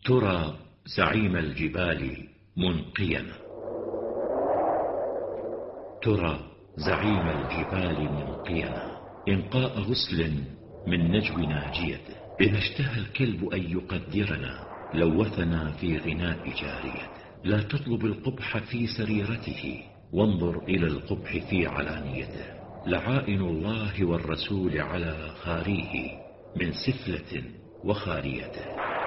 ترى زعيم الجبال منقيا. ترى زعيم الجبال منقيا إنقاء غسل من نجو ناجيته. إذا اشتهى الكلب أن يقدرنا لوثنا في غناء جاريته. لا تطلب القبح في سريرته وانظر إلى القبح في علانيته. لعائن الله والرسول على خاريه من سفلة وخاريته.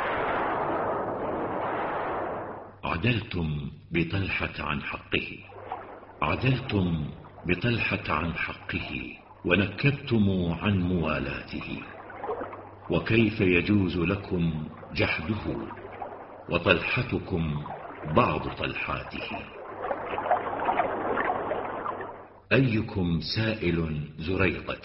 عدلتم بطلحة عن حقه، عدلتم بطلحة عن حقه ونكبتم عن موالاته. وكيف يجوز لكم جحده وطلحتكم بعض طلحاته. أيكم سائل زريقة،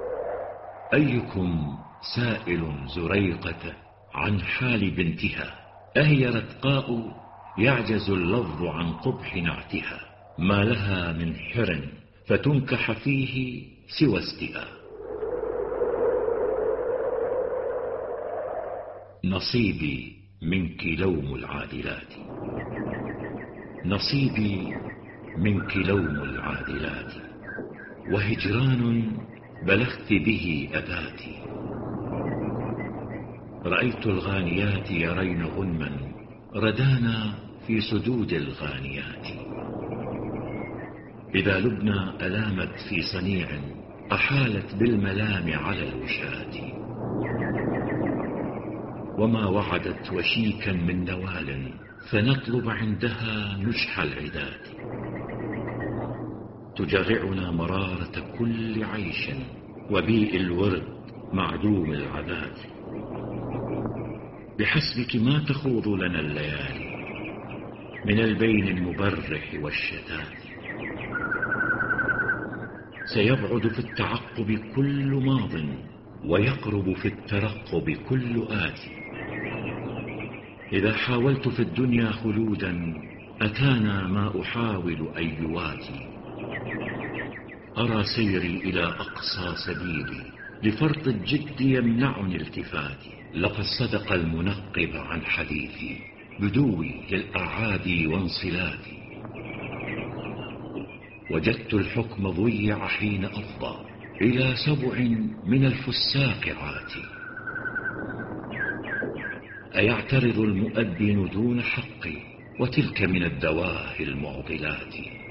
أيكم سائل زريقة عن حال بنتها. أهي رتقاء يعجز اللفظ عن قبح نعتها. ما لها من حر فتنكح فيه سوى استئاء. نصيبي منك لوم العادلات، نصيبي منك لوم العادلات. وهجران بلغت به أباتي. رأيت الغانيات يرين غنما ردانا في سدود الغانيات. إذا لبنى ألامت في صنيع أحالت بالملام على الوشاة. وما وعدت وشيكا من نوال فنطلب عندها نشح العداد. تجرعنا مرارة كل عيش وبيء الورد معدوم العذاب. بحسبك ما تخوض لنا الليالي من البين المبرح والشتات. سيبعد في التعقب كل ماض ويقرب في الترقب كل آتي. إذا حاولت في الدنيا خلودا أتانا ما أحاول أن يواتي. أرى سيري إلى أقصى سبيلي لفرط الجد يمنعني التفاتي. لقد صدق المنقب عن حديثي بدوي للأعادي وانصلاتي. وجدت الحكم ضيع حين أفضى إلى سبع من الفساق عاتي. أيعترض المؤذن دون حقي وتلك من الدواهي المعضلات.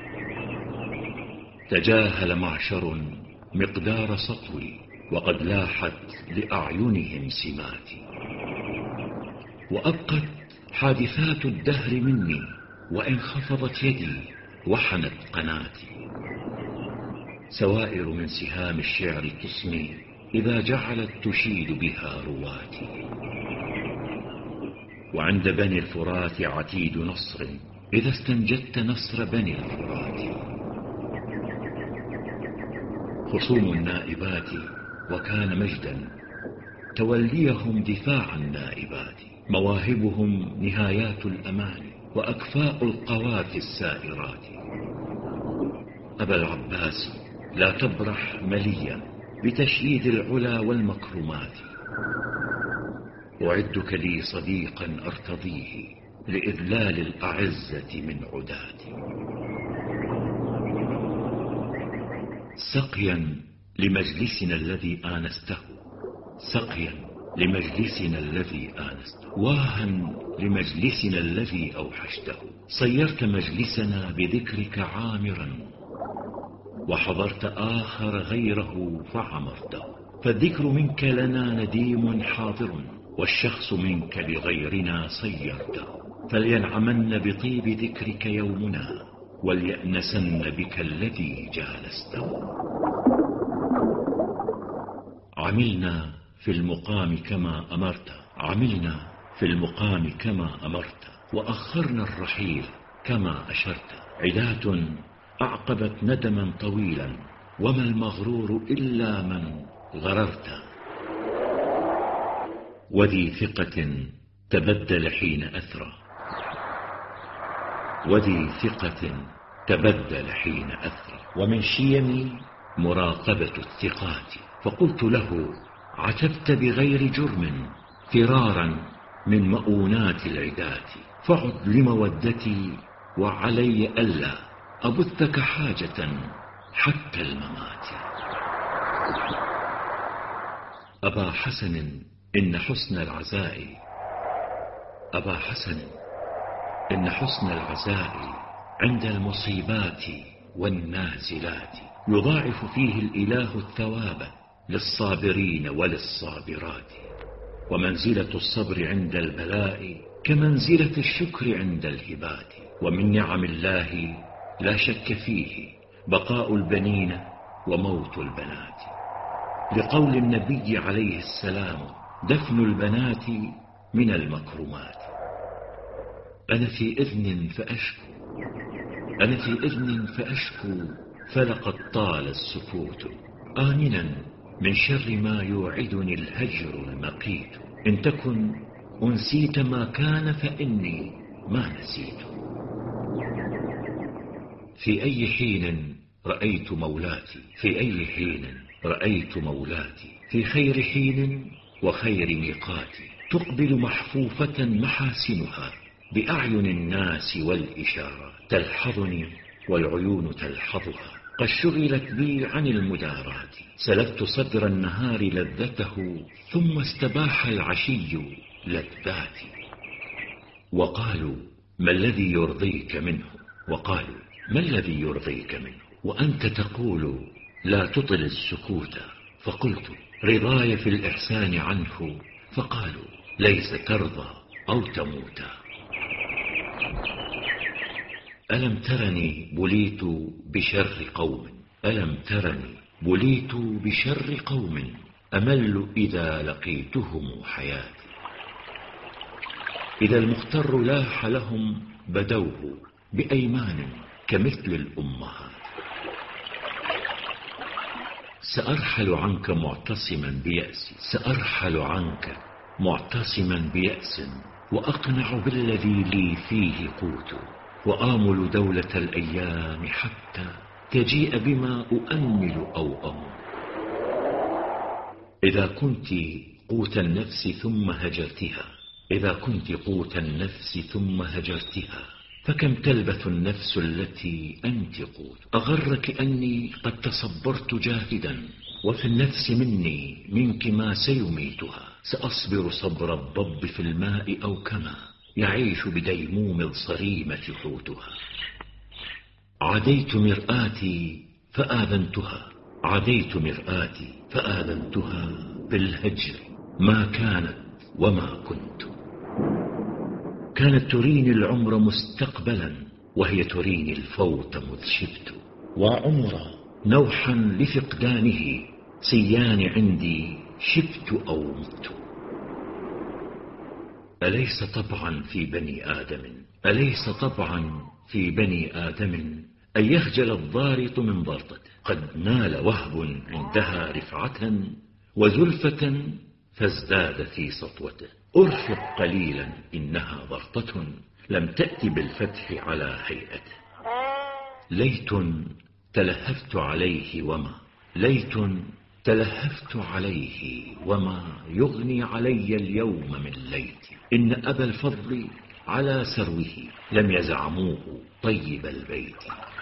تجاهل معشر مقدار سطوي وقد لاحت لأعينهم سماتي. وأبقت حادثات الدهر مني وإن خفضت يدي وحنت قناتي. سوائر من سهام الشعر تسمي إذا جعلت تشيد بها رواتي. وعند بني الفرات عتيد نصر إذا استنجدت نصر بني الفرات. خصوم النائبات وكان مجدا توليهم دفاع النائبات. مواهبهم نهايات الأمان وأكفاء القوافي السائرات. أبا العباس لا تبرح مليا بتشييد العلا والمكرمات. أعدك لي صديقا أرتضيه لإذلال الأعزة من عداتي. سقيا لمجلسنا الذي آنسته، سقيا لمجلسنا الذي آنسته. واها لمجلسنا الذي أوحشته. صيرت مجلسنا بذكرك عامرا وحضرت آخر غيره فعمرته. فالذكر منك لنا نديم حاضر والشخص منك لغيرنا صيرته. فلينعمن بطيب ذكرك يومنا وليأنسن بك الذي جالسته. عملنا في المقام كما أمرت، عملنا في المقام كما أمرت. وأخرنا الرحيل كما أشرت. عدات أعقبت ندما طويلا وما المغرور إلا من غررت. وذي ثقة تبدل حين أثرى، وذي ثقة تبدل حين أثرى. ومن شيمي مراقبة الثقات. فقلت له عتبت بغير جرم فرارا من مؤونات العدات، فعد لمودتي وعلي ألا أبثك حاجة حتى الممات. أبا حسن إن حسن العزاء، أبا حسن إن حسن العزاء عند المصيبات والنازلات يضاعف فيه الإله الثواب للصابرين وللصابرات. ومنزلة الصبر عند البلاء كمنزلة الشكر عند الهبات. ومن نعم الله لا شك فيه بقاء البنين وموت البنات، لقول النبي عليه السلام: دفن البنات من المكرمات. أنا في إذن فأشكو، أنا في إذن فأشكو، فلقد طال السكوت، آمنا من شر ما يوعدني الهجر المقيت. إن تكن أنسيت ما كان فإني ما نسيت. في أي حين رأيت مولاتي، في أي حين رأيت مولاتي، في خير حين وخير ميقات، تقبل محفوفة محاسنها بأعين الناس والإشارة، تلحظني والعيون تلحظها، قد شغلت بي عن المدارات. سلبت صدر النهار لذته، ثم استباح العشي لذاتي. وقالوا: ما الذي يرضيك منه؟ وقالوا: ما الذي يرضيك منه؟ وأنت تقول: لا تطل السكوت. فقلت: رضاي في الإحسان عنه. فقالوا: ليس ترضى أو تموت. ألم ترني بليت بشر قوم، ألم ترني بليت بشر قوم، أمل إذا لقيتهم حياتي. إذا المختر لاح لهم بدوه بأيمان كمثل الأمهات. سأرحل عنك معتصما بيأس، سأرحل عنك معتصما بيأس، وأقنع بالذي لي فيه قوت، وآمل دولة الأيام حتى تجيء بما أؤمل أو أموت. إذا كنت قوت النفس ثم هجرتها، إذا كنت قوت النفس ثم هجرتها، فكم تلبث النفس التي أنت قوت. أغرك أني قد تصبرت جاهدا، وفي النفس مني منك ما سيميتها. سأصبر صبر الضب في الماء أو كما يعيش بديموم الصريمة حوتها. عديت مرآتي فآذنتها، عديت مرآتي فآذنتها بالهجر ما كانت وما كنت. كانت تريني العمر مستقبلا، وهي تريني الفوت مذ شبت، وعمر نوحا لفقدانه سيان عندي شبت أو مت. أليس طبعا في بني آدم، أليس طبعا في بني آدم أن يخجل الضارط من ضرطته؟ قد نال وهب عندها رفعة وزلفة فازداد في سطوته. أرفق قليلا إنها ضرطة لم تأت بالفتح على هيئته. ليت تلهفت عليه وما، ليت تلهفت عليه وما يغني علي اليوم من ليتي. إن أبا الفضل على سروه لم يزعموه طيب البيت.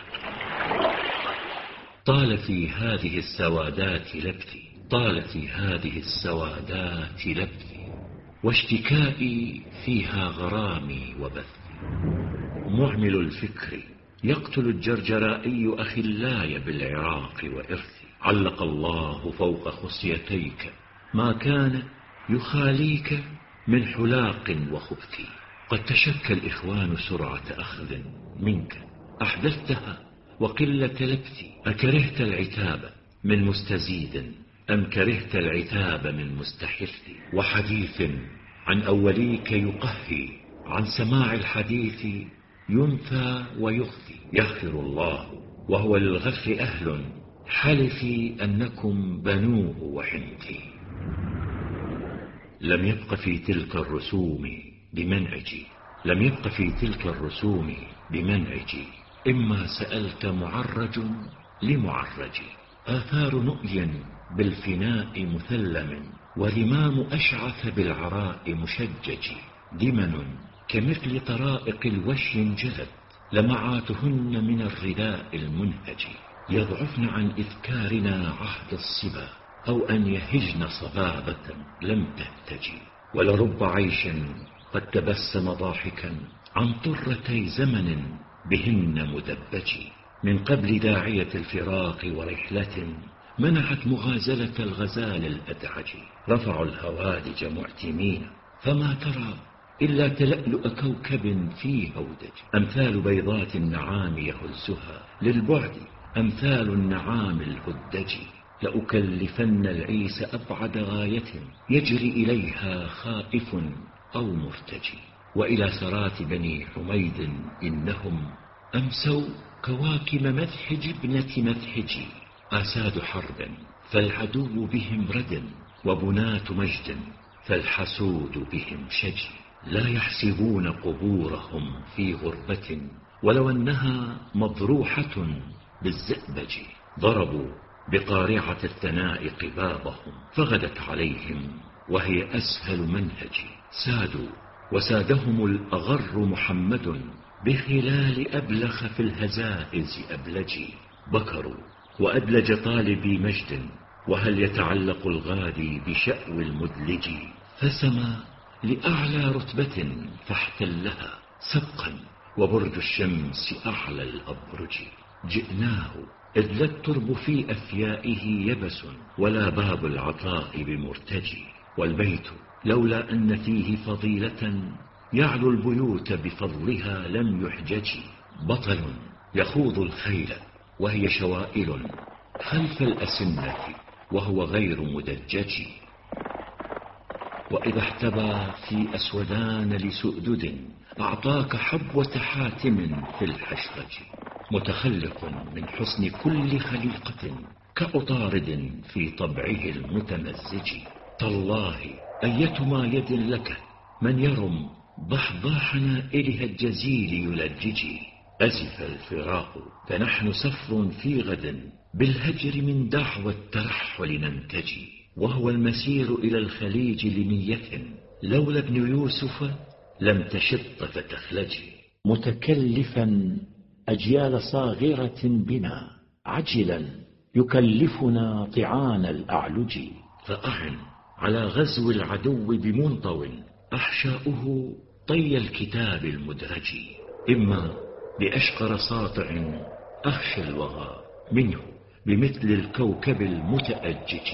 طال في هذه السوادات لبثي، طال في هذه السوادات لبثي، واشتكائي فيها غرامي وبثي. معمل الفكر يقتل الجرجرائي أخلاي بالعراق وإرثي. علق الله فوق خصيتيك ما كان يخاليك من حلاق وخبث. قد تشكى الإخوان سرعة أخذ منك أحدثتها وقلة لبث. أكرهت العتاب من مستزيد أم كرهت العتاب من مستحث؟ وحديث عن أوليك يقهي، عن سماع الحديث ينثى ويخفي. يغفر الله وهو للغفر أهل، حلفي أنكم بنوه وحنتي. لم يبق في تلك الرسوم بمنعجي، لم يبق في تلك الرسوم بمنعجي. إما سألت معرج لمعرج، آثار نؤي بالفناء مثلم، ورمام أشعث بالعراء مشجج. دمن كمثل طرائق الوشي انجلت، لمعاتهن من الرداء المنهج، يضعفن عن إذكارنا عهد الصبا، أو أن يهجن صبابة لم تهتجي. ولرب عيش قد تبسم ضاحكا عن طرتي زمن بهن مدبج، من قبل داعية الفراق ورحلة منعت مغازلة الغزال الأدعج. رفعوا الهوادج معتمين، فما ترى إلا تلألؤ كوكب في هودج. أمثال بيضات النعام يهزها للبعد، أمثال النعام الهدج. لأكلفن العيس أبعد غاية يجري إليها خائف أو مرتجي. وإلى سرات بني حميد إنهم أمسوا كواكب مذحج ابنة مذحج، آساد حرب فالعدو بهم رد، وبنات مجد فالحسود بهم شجي. لا يحسبون قبورهم في غربة، ولو أنها مضروحة بالزئبج. ضربوا بقارعة الثناء قبابهم، فغدت عليهم وهي أسهل منهج. سادوا وسادهم الأغر محمد، بخلال أبلخ في الهزائز أبلجي. بكروا وأدلج طالبي مجد، وهل يتعلق الغادي بشأو المدلج. فسما لأعلى رتبة فاحتلها سبقا، وبرج الشمس أعلى الأبرج. جئناه إذ لا الترب في أفيائه يبس، ولا باب العطاء بمرتجي. والبيت لولا أن فيه فضيلة يعلو البيوت بفضلها لم يحجج. بطل يخوض الخيل وهي شوائل خلف الأسنة، وهو غير مدجج. وإذا احتبى في أسودان لسؤدد، أعطاك حبوة حاتم في الحشرج. متخلق من حسن كل خليقة، كعطارد في طبعه المتمزج. تالله أيتما يد لك من يرم ضحضاح نائلها الجزيل يلجج. أزف الفراق فنحن سفر في غد، بالهجر من دعوى الترحل ننتجي. وهو المسير إلى الخليج لنية، لولا ابن يوسف لم تشط فتخلجي. متكلفا أجيال صاغرة بنا، عجلا يكلفنا طعان الأعلج. فأعن على غزو العدو بمنطو، أحشاؤه طي الكتاب المدرج. إما بأشقر ساطع أخشى الوغى منه، بمثل الكوكب المتأجج.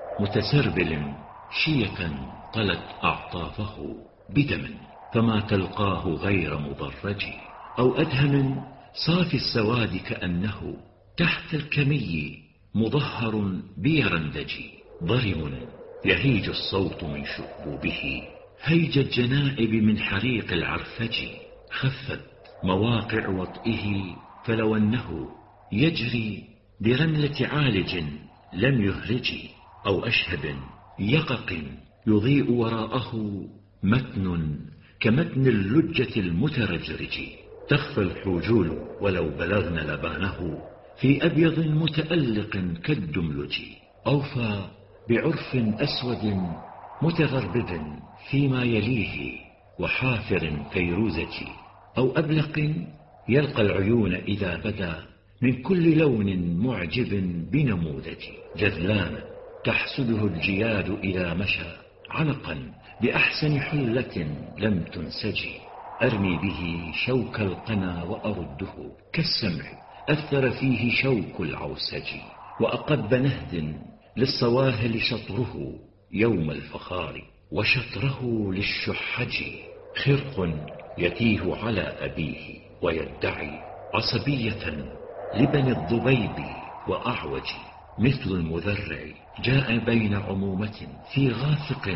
متسربل شية طلت أعطافه بدم، فما تلقاه غير مضرج. أو أدهم صافي السواد كأنه تحت الكمي مظهر بيرندج. ضرم يهيج الصوت من شؤوبه، هيج الجنائب من حريق العرفج. خفت مواقع وطئه فلو أنه يجري برملة عالج لم يهرج. أو أشهب يقق يضيء وراءه متن كمتن اللجة المترجرج. تخفى الحجول ولو بلغن لبانه، في أبيض متألق كالدملج. أوفى بعرف أسود متغربب فيما يليه، وحافر فيروزج. أو أبلق يلقى العيون إذا بدا، من كل لون معجب بنموذج. جذلان تحسده الجياد إذا مشى، علقا بأحسن حلة لم تنسج. أرمي به شوك القنا وأرده، كالسمع أثر فيه شوك العوسج. وأقب نهد للصواهل شطره يوم الفخار، وشطره للشحج. خرق يتيه على أبيه ويدعي عصبية لبني الضبيب وأعوج. مثل المذرع جاء بين عمومة في غافق،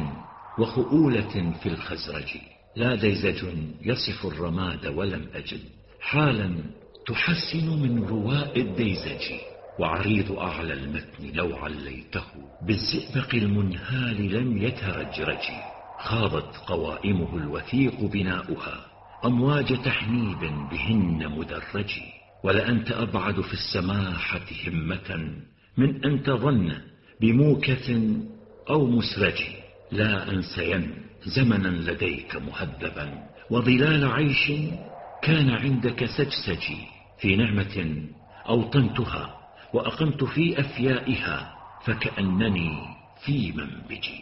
وخؤولة في الخزرج. لا ديزج يصف الرماد ولم أجد حالا تحسن من رواء الديزج. وعريض أعلى المتن لو عليته بالزئبق المنهال لم يترجرج. خاضت قوائمه الوثيق بناؤها أمواج تحنيب بهن مدرج. ولأنت أبعد في السماحة همة من أن تظن بموكث أو مسرج. لا أنسين زمنا لديك مهذبا، وظلال عيش كان عندك سجسجي. في نعمة أوطنتها وأقمت في أفيائها، فكأنني في منبجي.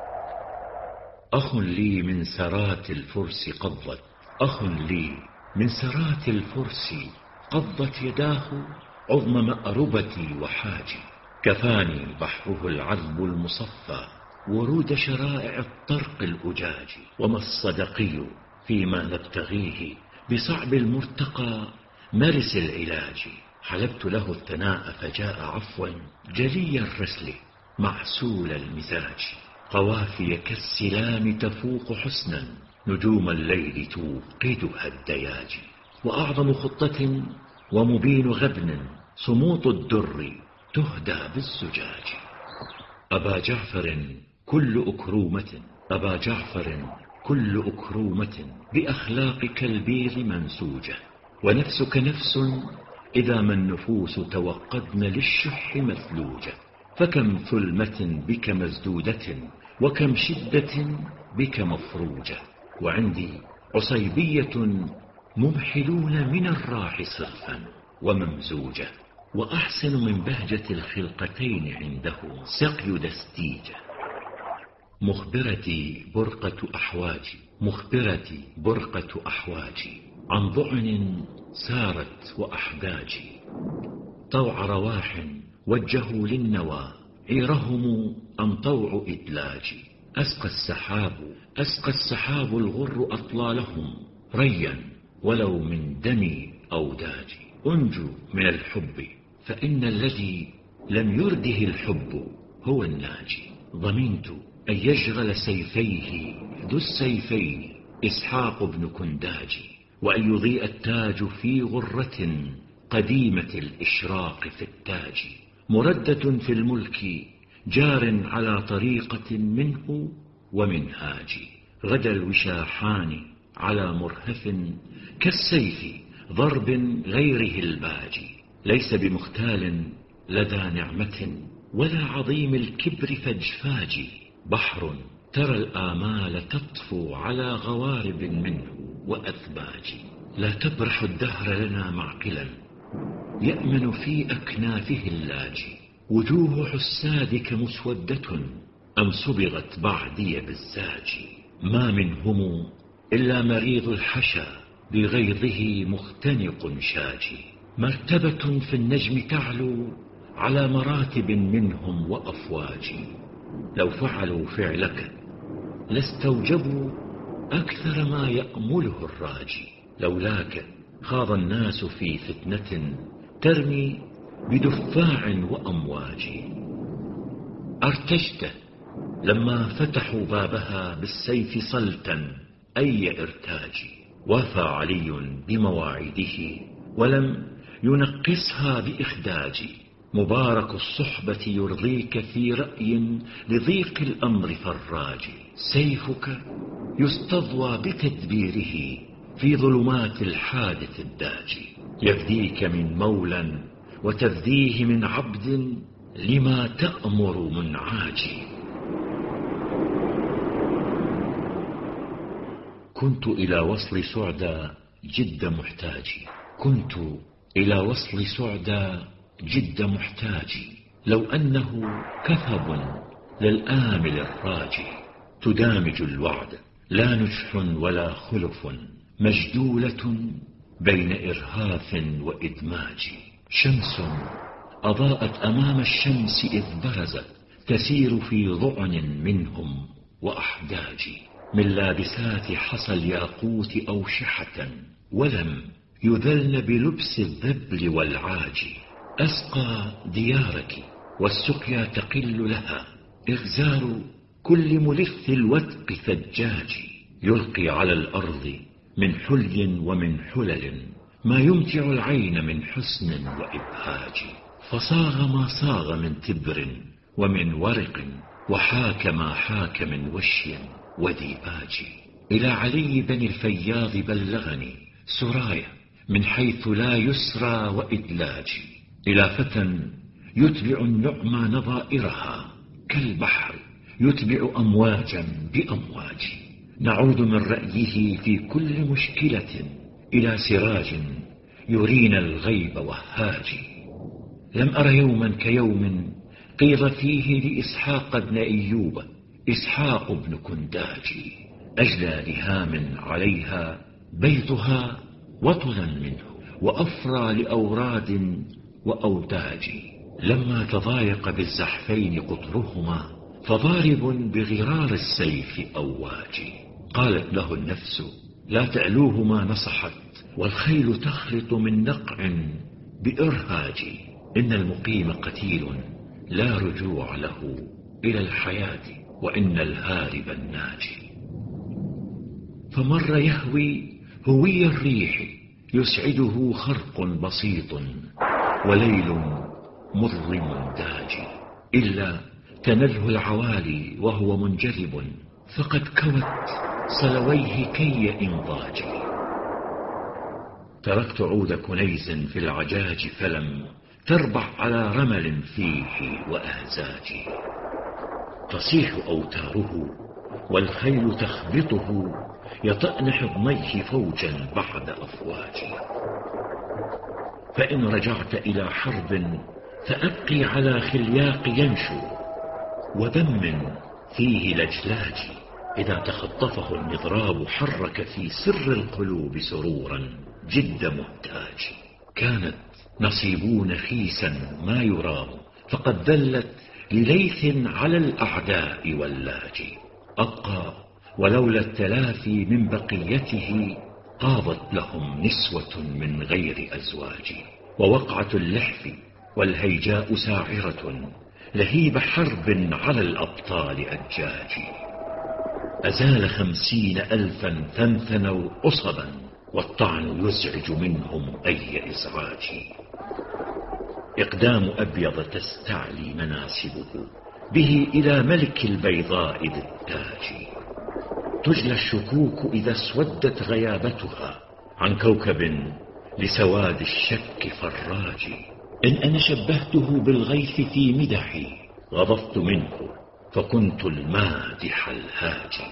أخ لي من سرات الفرس قضت، أخ لي من سرات الفرس قضت يداه عظم مأربتي وحاجي. كفاني بحره العذب المصفى ورود شرائع الطرق الأجاج. وما الصدقي فيما نبتغيه بصعب المرتقى مرس العلاج. حلبت له الثناء فجاء عفوا جلي الرسل معسول المزاج. قوافي كالسلام تفوق حسنا، نجوم الليل توقدها الدياج. وأعظم خطة ومبين غبن صموط الدر تهدى بالزجاج. أبا جعفر كل أكرومة، أبا جعفر كل أكرومة بأخلاقك البيض منسوجة. ونفسك نفس إذا ما النفوس توقدن للشح مثلوجة. فكم ثلمة بك مسدودة، وكم شدة بك مفروجة. وعندي عصيبية ممحلون من الراح صرفا وممزوجة. وأحسن من بهجة الخلقتين عنده سقي دستيجة. مخبرتي برقة أحواجي، مخبرتي برقة أحواجي، عن ضعن سارت وأحباجي. طوع رواح وجهوا للنوى، عيرهم أم طوع إدلاجي. أسقى السحاب الغر أطلالهم ريا، ولو من دمي أوداجي. أنجو من الحب، فإن الذي لم يرده الحب هو الناجي. ضمنت أن يجرل سيفيه ذو السيفين إسحاق بن كنداجي، وأن يضيء التاج في غرة قديمة الإشراق في التاج. مردة في الملك جار على طريقة منه ومنهاج. غدا الوشاحان على مرهف كالسيف ضرب غيره الباجي. ليس بمختال لدى نعمة ولا عظيم الكبر فاجفاجي. بحر ترى الآمال تطفو على غوارب منه وأثباج. لا تبرح الدهر لنا معقلا يأمن في أكنافه اللاجي. وجوه حسادك مسودة أم صبغت بعدي بالزاج. ما منهم إلا مريض الحشا بغيظه مختنق شاجي. مرتبة في النجم تعلو على مراتب منهم وأفواج. لو فعلوا فعلك لاستوجبوا أكثر ما يأمله الراجي. لولاك خاض الناس في فتنة ترمي بدفاع وأمواج. ارتجت لما فتحوا بابها بالسيف صلتا أي ارتاج. وافى علي بمواعيده ولم ينقصها بإخداج. مبارك الصحبة يرضيك في رأي لضيق الأمر فراج. سيفك يستضوى بتدبيره في ظلمات الحادث الداج. يفديك من مولى وتفديه من عبد لما تأمر منعاج. كنت إلى وصل سعدى جد محتاجي، كنت إلى وصل سعدى جد محتاجي. لو أنه كثب للآمل الراجي. تدامج الوعد لا نجح ولا خلف، مجدولة بين إرهاف وإدماج. شمس أضاءت أمام الشمس إذ برزت، تسير في ضعن منهم وأحداج. من لابسات حصى الياقوت أوشحة، ولم يذلن بلبس الذبل والعاج. أسقى ديارك والسقيا تقل لها، إغزار كل ملث الوثق ثجاج. يلقي على الأرض من حلي ومن حلل ما يمتع العين من حسن وإبهاج. فصاغ ما صاغ من تبر ومن ورق، وحاك ما حاك من وشي وديباج. إلى علي بن الفياض بلغني سرايا من حيث لا يسرى وإدلاج. إلى فتى يتبع النعمى نظائرها كالبحر يتبع أمواجا بأمواج. نعود من رأيه في كل مشكلة إلى سراج يرينا الغيب وهاج. لم أر يوما كيوم قيل فيه لإسحاق بن أيوب إسحاق بن كنداج، أجلى لهام عليها بيتها وطلا منه، وأفرى لأوراد وأوداج. لما تضايق بالزحفين قطرهما فضارب بغرار السيف أواج. قالت له النفس لا تعلوهما نصحت، والخيل تخلط من نقع بإرهاج. إن المقيم قتيل لا رجوع له إلى الحياة، وإن الهارب الناجي. فمر يهوي هوي الريح يسعده خرق بسيط وليل مظلم داجي، إلا تنله العوالي وهو منجذب، فقد كوت صلويه كي إنضاجي. تركت عود كنيز في العجاج فلم تربع على رمل فيه وأهزاج. تصيح أوتاره والخيل تخبطه، يطأن حضنيه فوجا بعد أفواج. فإن رجعت إلى حرب فأبقي على خلياق ينشو، ودم فيه لجلاج. إذا تخطفه المضراب حرك في سر القلوب سرورا جد مهتاج. كانت نصيبون خيسا ما يرام، فقد ذلت لليث على الأعداء واللاج. أبقى ولولا التلافي من بقيته قاضت لهم نسوة من غير أزواج. ووقعة اللحف والهيجاء ساعرة، لهيب حرب على الأبطال أجاج. أزال 50,000 ثنثنوا أصبا، والطعن يزعج منهم أي إزعاج. إقدام أبيض تستعلي مناسبه، به إلى ملك البيضاء ذي التاج. تجلى الشكوك إذا اسودت غيابتها عن كوكب لسواد الشك فراج. إن أنا شبهته بالغيث في مدحي غضبت منه، فكنت المادح الهاجي.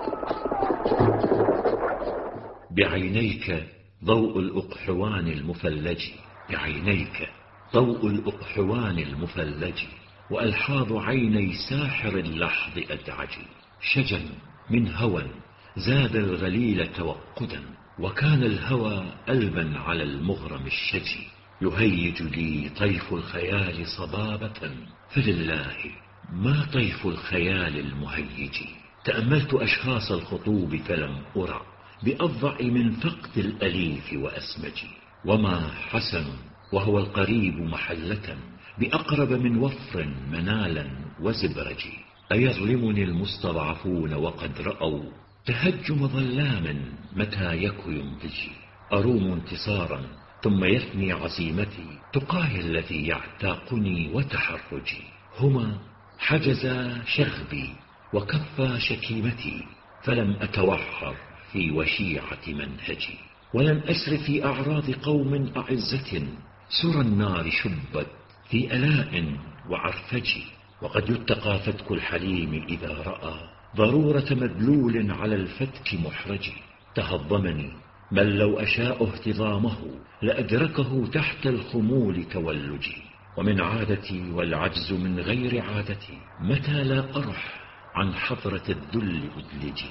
بعينيك ضوء الأقحوان المفلج، بعينيك ضوء الأقحوان المفلج، وألحاظ عيني ساحر اللحظ أدعج. شجن من هوى زاد الغليل توقدا، وكان الهوى ألبا على المغرم الشجي. يهيج لي طيف الخيال صبابة، فلله ما طيف الخيال المهيج. تأملت أشخاص الخطوب فلم أرى بأضع من فقد الأليف وأسمج. وما حسن وهو القريب محلة، بأقرب من وفر منالا وزبرج. أيظلمني المستضعفون وقد رأوا تهجم ظلام متى يك ينضجي. أروم انتصارا ثم يثني عزيمتي، تقاهي الذي يعتاقني وتحرجي. هما حجزا شغبي وكفا شكيمتي، فلم أتوحر في وشيعة منهجي. ولم أسر في أعراض قوم أعزة، سرى النار شبت في ألاء وعرفج. وقد يتقى فتك الحليم إذا رأى ضرورة مدلول على الفتك محرج. تهضمني من لو أشاء اهتضامه لأدركه تحت الخمول كواللجي. ومن عادتي والعجز من غير عادتي، متى لا أرح عن حضرة الذل أدلجي.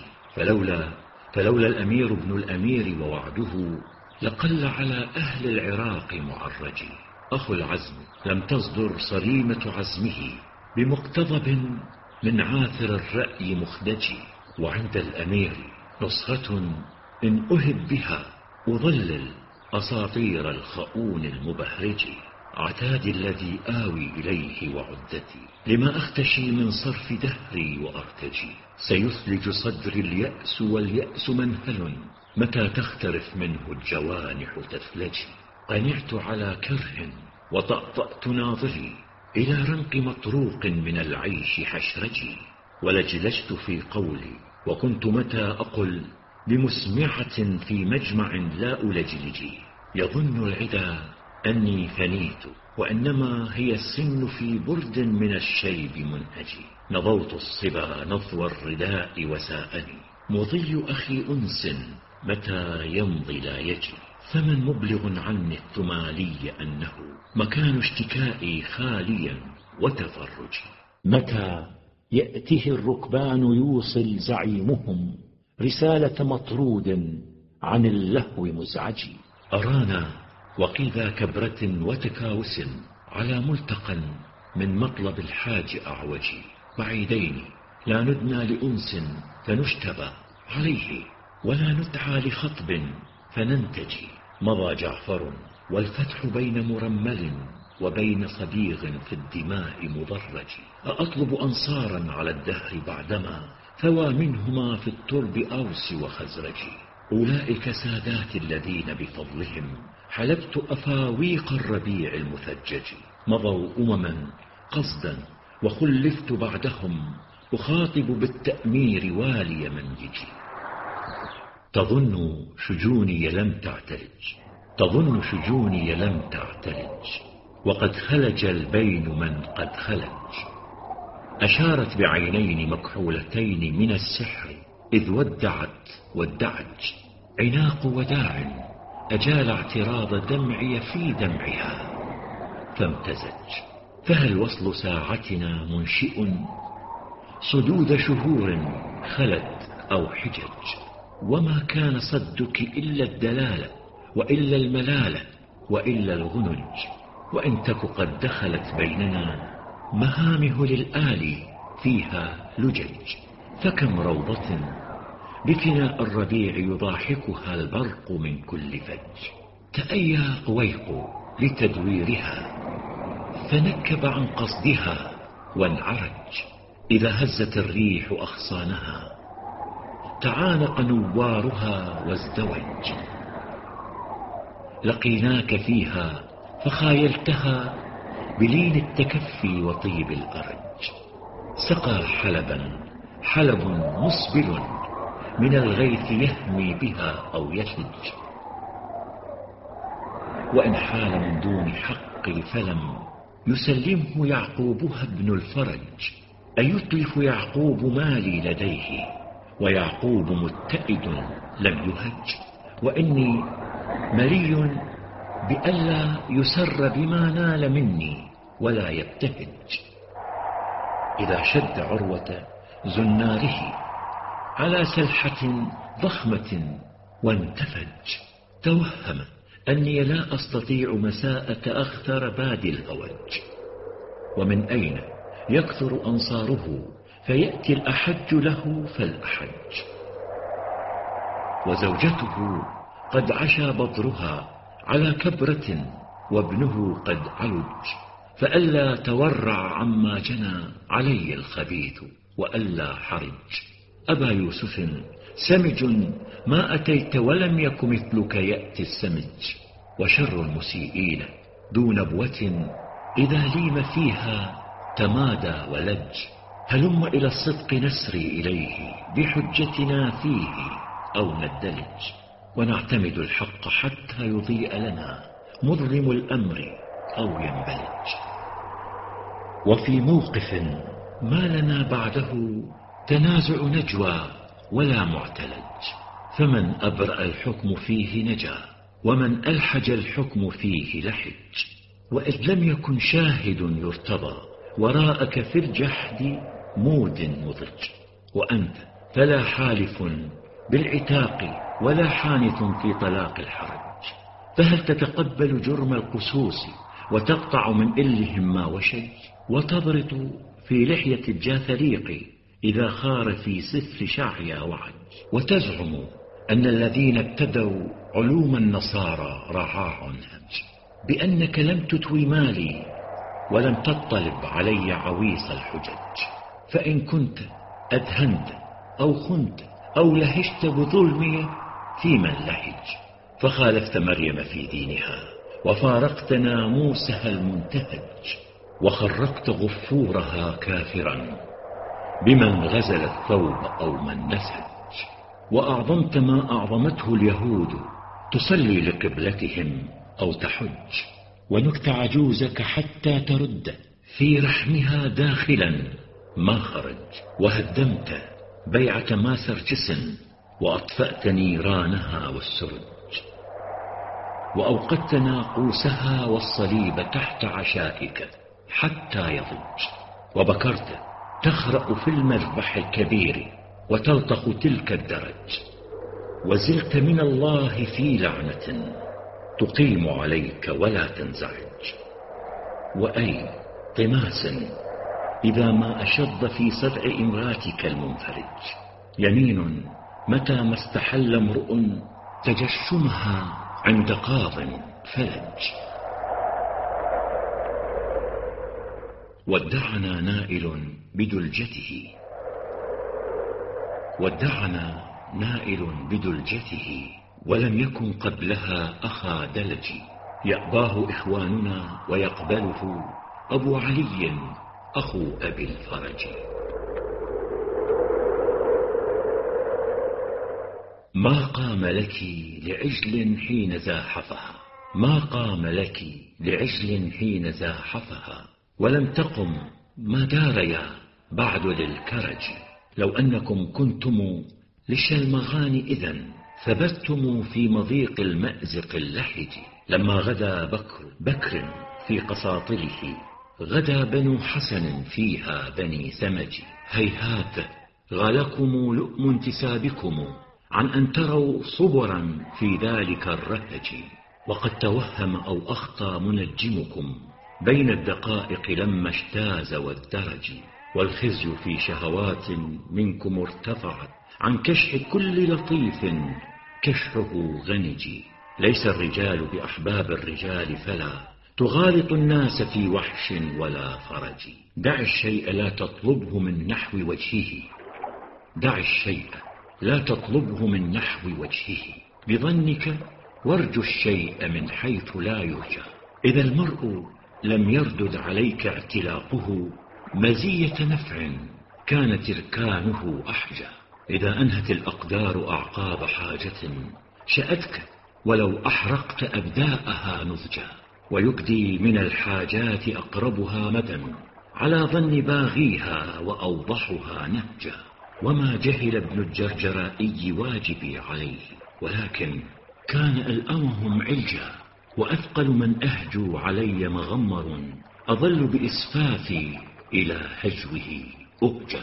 فلولا الأمير ابن الأمير ووعده، لقل على أهل العراق معرجي. أخو العزم لم تصدر صريمة عزمه، بمقتضب من عاثر الرأي مخدجي. وعند الأمير نصرة إن أهب بها أضلل أساطير الخؤون المبهرج. عتادي الذي آوي إليه وعدتي، لما أختشي من صرف دهري وأرتجي. سيثلج صدري اليأس واليأس منهل، متى تخترف منه الجوانح تثلجي. قنعت على كره وطأطأت ناظري، إلى رنق مطروق من العيش حشرجي. ولجلجت في قولي، وكنت متى أقل بمسمعة في مجمع لا ألجلجي. يظن العدا أني فنيت، وإنما هي السن في برد من الشيب منهجي. نضوت الصبا نضو الرداء وساءني، مضي أخي أنس متى يمضي لا يجي، فمن مبلغ عني الثمالي أنه مكان اشتكائي خاليا وتفرجي. متى يأته الركبان يوصل زعيمهم رسالة مطرود عن اللهو مزعج. أرانا وقذا كبرة وتكاوس على ملتقى من مطلب الحاج أعوجي، بعيدين لا ندنى لأنس فنشتبى عليه، ولا ندعى لخطب فننتجي. مضى جعفر والفتح بين مرمل وبين صبيغ في الدماء مضرج. أطلب أنصارا على الدهر بعدما ثوى منهما في الترب أوس وخزرج. أولئك سادات الذين بفضلهم حلبت أفاويق الربيع المثجج. مضوا أمما قصدا وخلفت بعدهم أخاطب بالتأمير والي منججي. تظن شجوني لم تعترج، تظن شجوني لم تعترج، وقد خلج البين من قد خلج. أشارت بعينين مكحولتين من السحر إذ ودعت والدعج. عناق وداع أجال اعتراض دمعي في دمعها فامتزج. فهل وصل ساعتنا منشئ صدود شهور خلت أو حجج؟ وما كان صدك إلا الدلالة وإلا الملالة وإلا الغنج. وإن تك قد دخلت بيننا مهامه للآلي فيها لجج، فكم روضة بفناء الربيع يضاحكها البرق من كل فج. تأيا قويق لتدويرها فنكب عن قصدها وانعرج. إذا هزت الريح أغصانها تعانق نوارها وازدوج. لقيناك فيها فخايلتها بلين التكفي وطيب الأرج. سقى حلبا حلب مسبل من الغيث يهمي بها أو يثج. وإن حال من دون حقي فلم يسلمه يعقوبها ابن الفرج. أيتلف يعقوب مالي لديه ويعقوب متئد لم يهج. وإني ملي بألا يسر بما نال مني ولا يبتهج. إذا شد عروة زناره على سلحة ضخمة وانتفج، توهم أني لا أستطيع مساءة أخثر بادي الهوج. ومن أين يكثر أنصاره فيأتي الأحج له فالأحج. وزوجته قد عشى بطرها على كبرة وابنه قد علج. فألا تورع عما جنى علي الخبيث وألا حرج. أبا يوسف سمج ما أتيت ولم يك مثلك يأتي السمج. وشر المسيئين ذو نبوة إذا ليم فيها تمادى ولج. هلم إلى الصدق نسري إليه بحجتنا فيه أو ندلج. ونعتمد الحق حتى يضيء لنا مظلم الأمر أو ينبلج. وفي موقف ما لنا بعده تنازع نجوى ولا معتلج. فمن أبرأ الحكم فيه نجا ومن ألحج الحكم فيه لحج. وإذ لم يكن شاهد يرتضى وراءك في الجحد مود مضج. وأنت فلا حالف بالعتاق ولا حانث في طلاق الحرج. فهل تتقبل جرم القسوس وتقطع من إلهم ما وشي، وتبرط في لحية الجاثريق إذا خار في سفر شعيا وعج، وتزعم أن الذين ابتدوا علوم النصارى رعاع هج، بأنك لم تتوي مالي ولم تطلب علي عويص الحجج. فإن كنت أدهنت أو خنت أو لهجت بظلمي في من لهج، فخالفت مريم في دينها وفارقت ناموسها المنتهج، وخرقت غفورها كافرا بمن غزل الثوب أو من نسج، وأعظمت ما أعظمته اليهود تصلي لقبلتهم أو تحج، ونكت عجوزك حتى ترد في رحمها داخلا ما خرج، وهدمت بيعة ماسرجس وأطفأت نيرانها والسرج، وأوقدت ناقوسها والصليب تحت عشائك حتى يضج، وبكرت تخرأ في المذبح الكبير وتلطخ تلك الدرج، وزلت من الله في لعنة تقيم عليك ولا تنزعج. وأي طماس إذا ما أشض في صدع إمراتك المنفرج، يمين متى ما استحل امرؤ تجشمها عند قاض فلج. ودعنا نائل بدلجته، ودعنا نائل بدلجته، ولم يكن قبلها أخا دلج، يأباه إخواننا ويقبله أبو علي أخو أبي الفرج. ما قام لك لعجل حين زاحفها، ما قام لك لعجل حين زاحفها، ولم تقم ما داريا بعد للكرج. لو أنكم كنتم للشلمغان إذن ثبتم في مضيق المأزق اللحج. لما غدا بكر في قساطله، غدا بنو حسن فيها بني سمج. هيهات غلكم لؤم انتسابكم عن أن تروا صبرا في ذلك الرهج. وقد توهم أو أخطى منجمكم بين الدقائق لما اجتاز والدرج. والخزي في شهوات منكم ارتفعت عن كشح كل لطيف كشحه غنج. ليس الرجال بأحباب الرجال، فلا تغالط الناس في وحش ولا فرج. دع الشيء لا تطلبه من نحو وجهه، دع الشيء لا تطلبه من نحو وجهه بظنك، وارجو الشيء من حيث لا يرجى. إذا المرء لم يردد عليك اعتلاقه مزية نفع كان تركانه أحجى. إذا أنهت الأقدار أعقاب حاجة شأتك ولو أحرقت أبداءها نضجا. ويجدي من الحاجات أقربها مدى على ظن باغيها وأوضحها نهجا. وما جهل ابن الجرجرائي واجبي عليه، ولكن كان ألأمهم علجا. وأثقل من أهجوا علي مغمر، أظل بإسفافي إلى هجوه أهجا.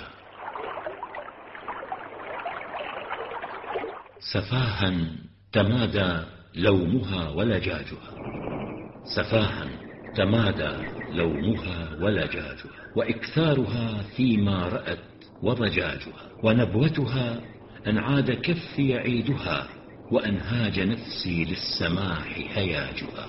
سفاها تمادى لومها ولجاجها، سفاها تمادى لومها ولجاجها، وإكثارها فيما رأت وضجاجها، ونبوتها أن عاد كفي يعيدها، وأنهاج نفسي للسماح هياجها.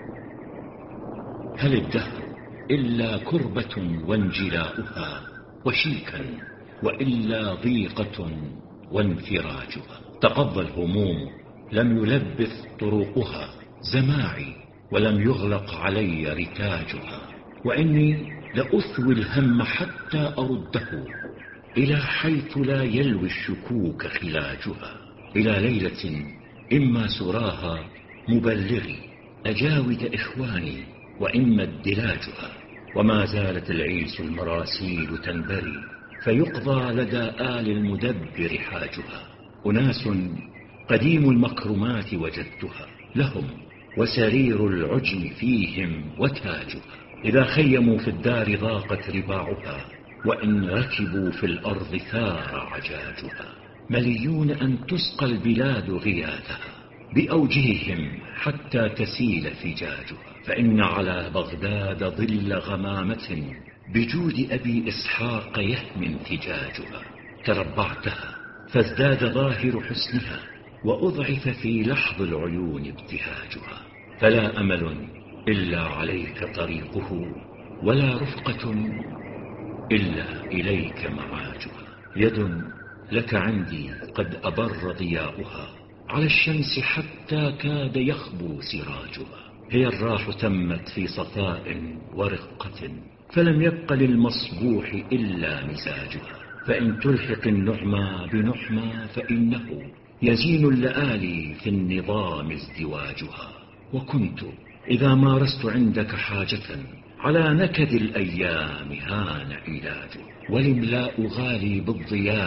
هل الدهر إلا كربة وانجلاؤها وشيكا، وإلا ضيقة وانفراجها. تقضى الهموم لم يلبث طرقها زماعي، ولم يغلق علي رتاجها. وإني لأثوي الهم حتى أرده إلى حيث لا يلوي الشكوك خلاجها. إلى ليلة إما سراها مبلغي أجاود إخواني، وإما الدلاجها. وما زالت العيس المراسيل تنبري، فيقضى لدى آل المدبر حاجها. أناس قديم المكرمات وجدتها، لهم وسرير العجم فيهم وتاجها. إذا خيموا في الدار ضاقت رباعها، وإن ركبوا في الأرض ثار عجاجها. مليون أن تسقى البلاد غياثها بأوجههم حتى تسيل فجاجها. فإن على بغداد ظل غمامة بجود أبي إسحاق يهم فجاجها. تربعتها فازداد ظاهر حسنها، وأضعف في لحظ العيون ابتهاجها. فلا أمل إلا عليك طريقه، ولا رفقة إلا إليك معاجها. يد لك عندي قد أبر ضياؤها على الشمس حتى كاد يخبو سراجها. هي الراح تمت في صفاء ورقة، فلم يبق للمصبوح إلا مزاجها. فإن تلحق النعمى بنعمى فإنه يزين اللآلي في النظام ازدواجها. وكنت إذا مارست عندك حاجة على نكد الأيام هان علاجه. ولم لا أغالي بالضياع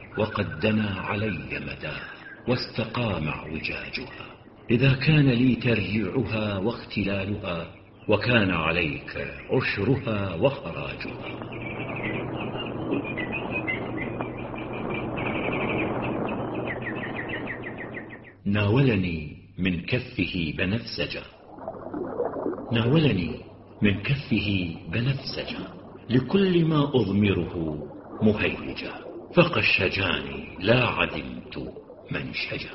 وقد دنا علي مداه واستقام اعوجاجها. إذا كان لي ترجيعها واختلالها، وكان عليك عشرها وخراجها. ناولني من كفه بنفسجة، ناولني من كفه بنفسجة، لكل ما أضمره مهيجة، فقشجاني لا عدمت منشجة.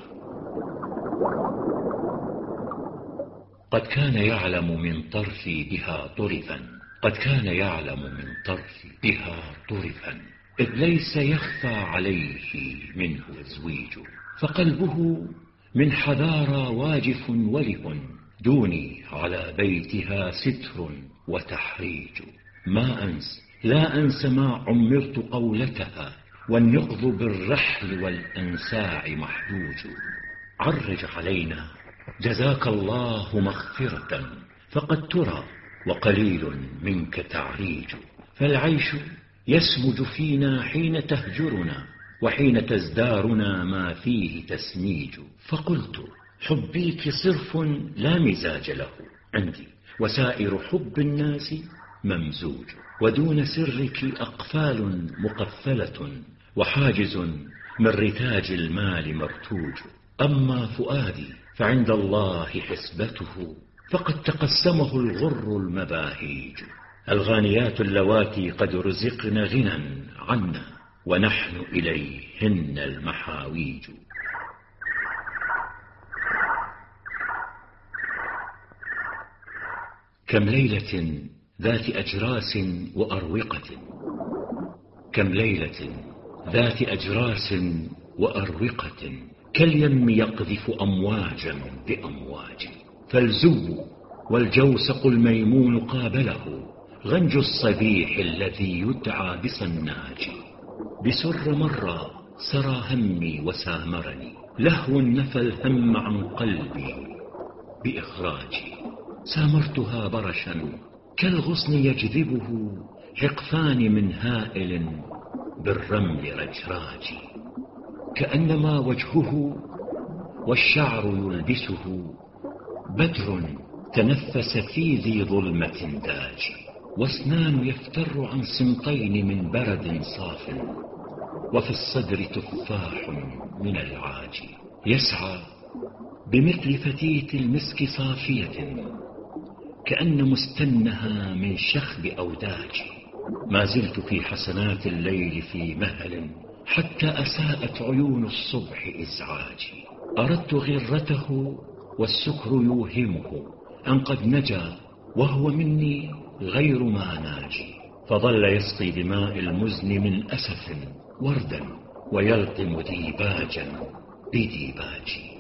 قد كان يعلم من طرفي بها طرفا، قد كان يعلم من طرفي بها طرفا، إذ ليس يخفى عليه منه تزويج. فقلبه من حذارى واجف وله، دوني على بيتها ستر وتحريج. ما أنس لا أنس ما عمرت قولتها، والنقض بالرحل والأنساع محجوج. عرج علينا جزاك الله مغفرة، فقد ترى وقليل منك تعريج. فالعيش يسمج فينا حين تهجرنا، وحين تزدارنا ما فيه تسميج. فقلت حبيك صرف لا مزاج له عندي، وسائر حب الناس ممزوج. ودون سرك أقفال مقفلة، وحاجز من رتاج المال مرتوج. أما فؤادي فعند الله حسبته، فقد تقسمه الغر المباهيج. الغانيات اللواتي قد رزقن غنى عنا، ونحن إليهن المحاويج. كم ليلة ذات أجراس وأروقة، كم ليلة ذات أجراس وأروقة، كاليم يقذف أمواجا بأمواج. فالزو والجوسق الميمون قابله، غنج الصبيح الذي يدعى بصناج. بسر مرة سرى همي وسامرني، لهو نفى الهم عن قلبي بإخراجي. سامرتها برشا كالغصن يجذبه حقفان من هائل بالرمل رجراجي. كأنما وجهه والشعر يلبسه بدر تنفس في ذي ظلمة داج. واسنان يفتر عن سمطين من برد صاف، وفي الصدر تفاح من العاج. يسعى بمثل فتيت المسك صافية، كأن مستنها من شخب أوداج. ما زلت في حسنات الليل في مهل، حتى أساءت عيون الصبح إزعاجي. أردت غرته والسكر يوهمه أن قد نجا، وهو مني غير ما ناجي. فظل يسقي بماء المزن من أسف وردا، ويلطم ديباجا بديباجي.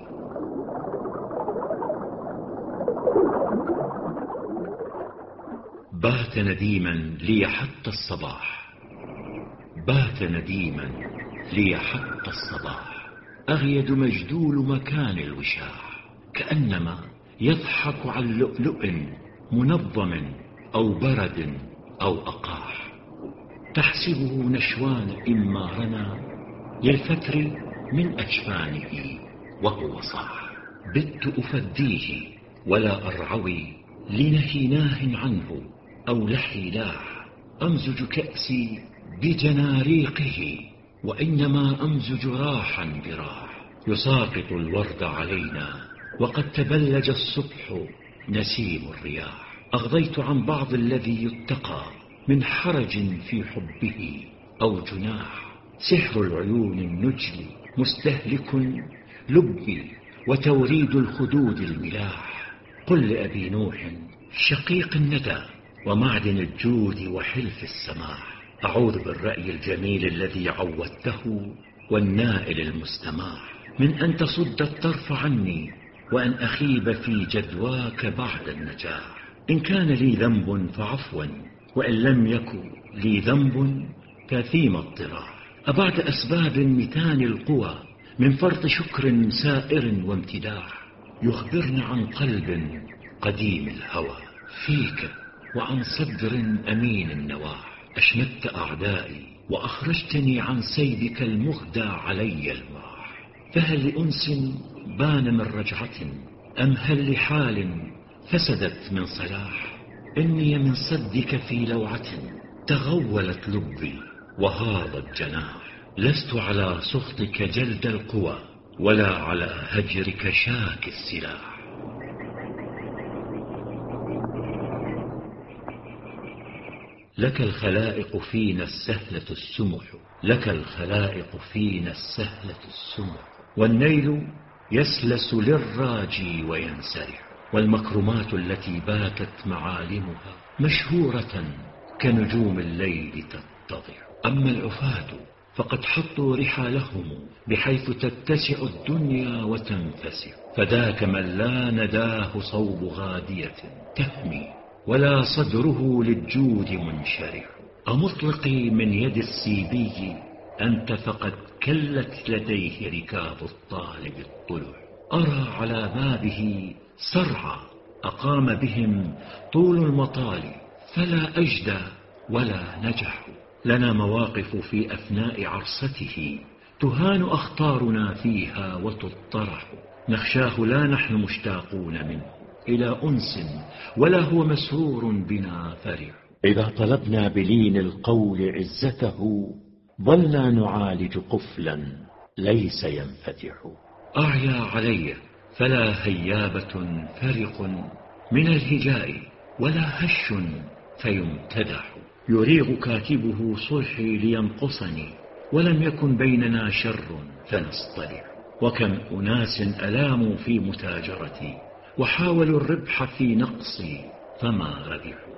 بات نديما لي حتى الصباح، بات نديما لي حتى الصباح. أغيد مجدول مكان الوشاح، كأنما يضحك عن لؤلؤ منظم أو برد أو أقاح. تحسبه نشوان إما رنا للفتر من أجفانه وهو صاح. بت أفديه ولا أرعوي لنهيناه عنه أو لحي لاح. أمزج كأسي بجناريقه، وإنما أمزج راحا براح. يساقط الورد علينا وقد تبلج الصبح نسيم الرياح. أغضيت عن بعض الذي يتقى من حرج في حبه أو جناح. سحر العيون النجل مستهلك لبي، وتوريد الخدود الملاح. قل لأبي نوح شقيق الندى، ومعدن الجود وحلف السماح. أعوذ بالرأي الجميل الذي عودته والنائل المستماح، من أن تصد الطرف عني، وأن أخيب في جدواك بعد النجاح. إن كان لي ذنب فعفوا، وإن لم يكن لي ذنب كثيم الطراح. أبعد أسباب متان القوى من فرط شكر سائر وامتداح. يخبرن عن قلب قديم الهوى فيك، وعن صدر أمين النواح. أشمت أعدائي وأخرجتني عن سيبك المهدى علي الماح. فهل لأنس بان من رجعة، أم هل لحال فسدت من صلاح؟ إني من صدك في لوعة تغولت لبي وهاضت جناح. لست على سخطك جلد القوى، ولا على هجرك شاك السلاح. لك الخلائق فينا السهلة السمح، لك الخلائق فينا السهلة السمح. والنيل يسلس للراجي وينسرح، والمكرمات التي باتت معالمها مشهورة كنجوم الليل تتضح. أما العفاة فقد حطوا رحالهم بحيث تتسع الدنيا وتنفسح، فذاك من لا نداه صوب غادية تهمي، ولا صدره للجود منشرح. أمطلقي من يد السيبي أنت، فقد كلت لديه ركاب الطالب الطلح. أرى على بابه سرعى أقام بهم طول المطال، فلا أجدى ولا نجح. لنا مواقف في أثناء عرسته تهان أخطارنا فيها وتطرح. نخشاه لا نحن مشتاقون منه إلى أنس، ولا هو مسرور بنا فرح. إذا طلبنا بلين القول عزته، ظلنا نعالج قفلا ليس ينفتح. أعيا علي فلا هيابة فرق من الهجاء، ولا هش فيمتدح. يريغ كاتبه صلحي لينقصني، ولم يكن بيننا شر فنصطلح. وكم أناس ألاموا في متاجرتي، وحاولوا الربح في نقصي فما ربحوا.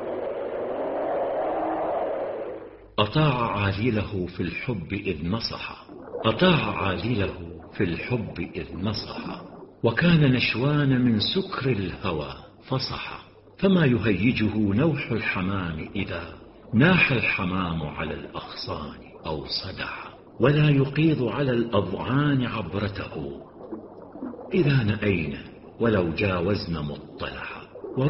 أطاع عاجله في الحب إذ نصح، أطاع عاجله في الحب إذ نصح. وكان نشوان من سكر الهوى فصح، فما يهيجه نوح الحمام إذا ناح الحمام على الأغصان أو صدح. ولا يقيض على الأضعان عبرته إذا نأينا ولو جاوزنا مطلحا.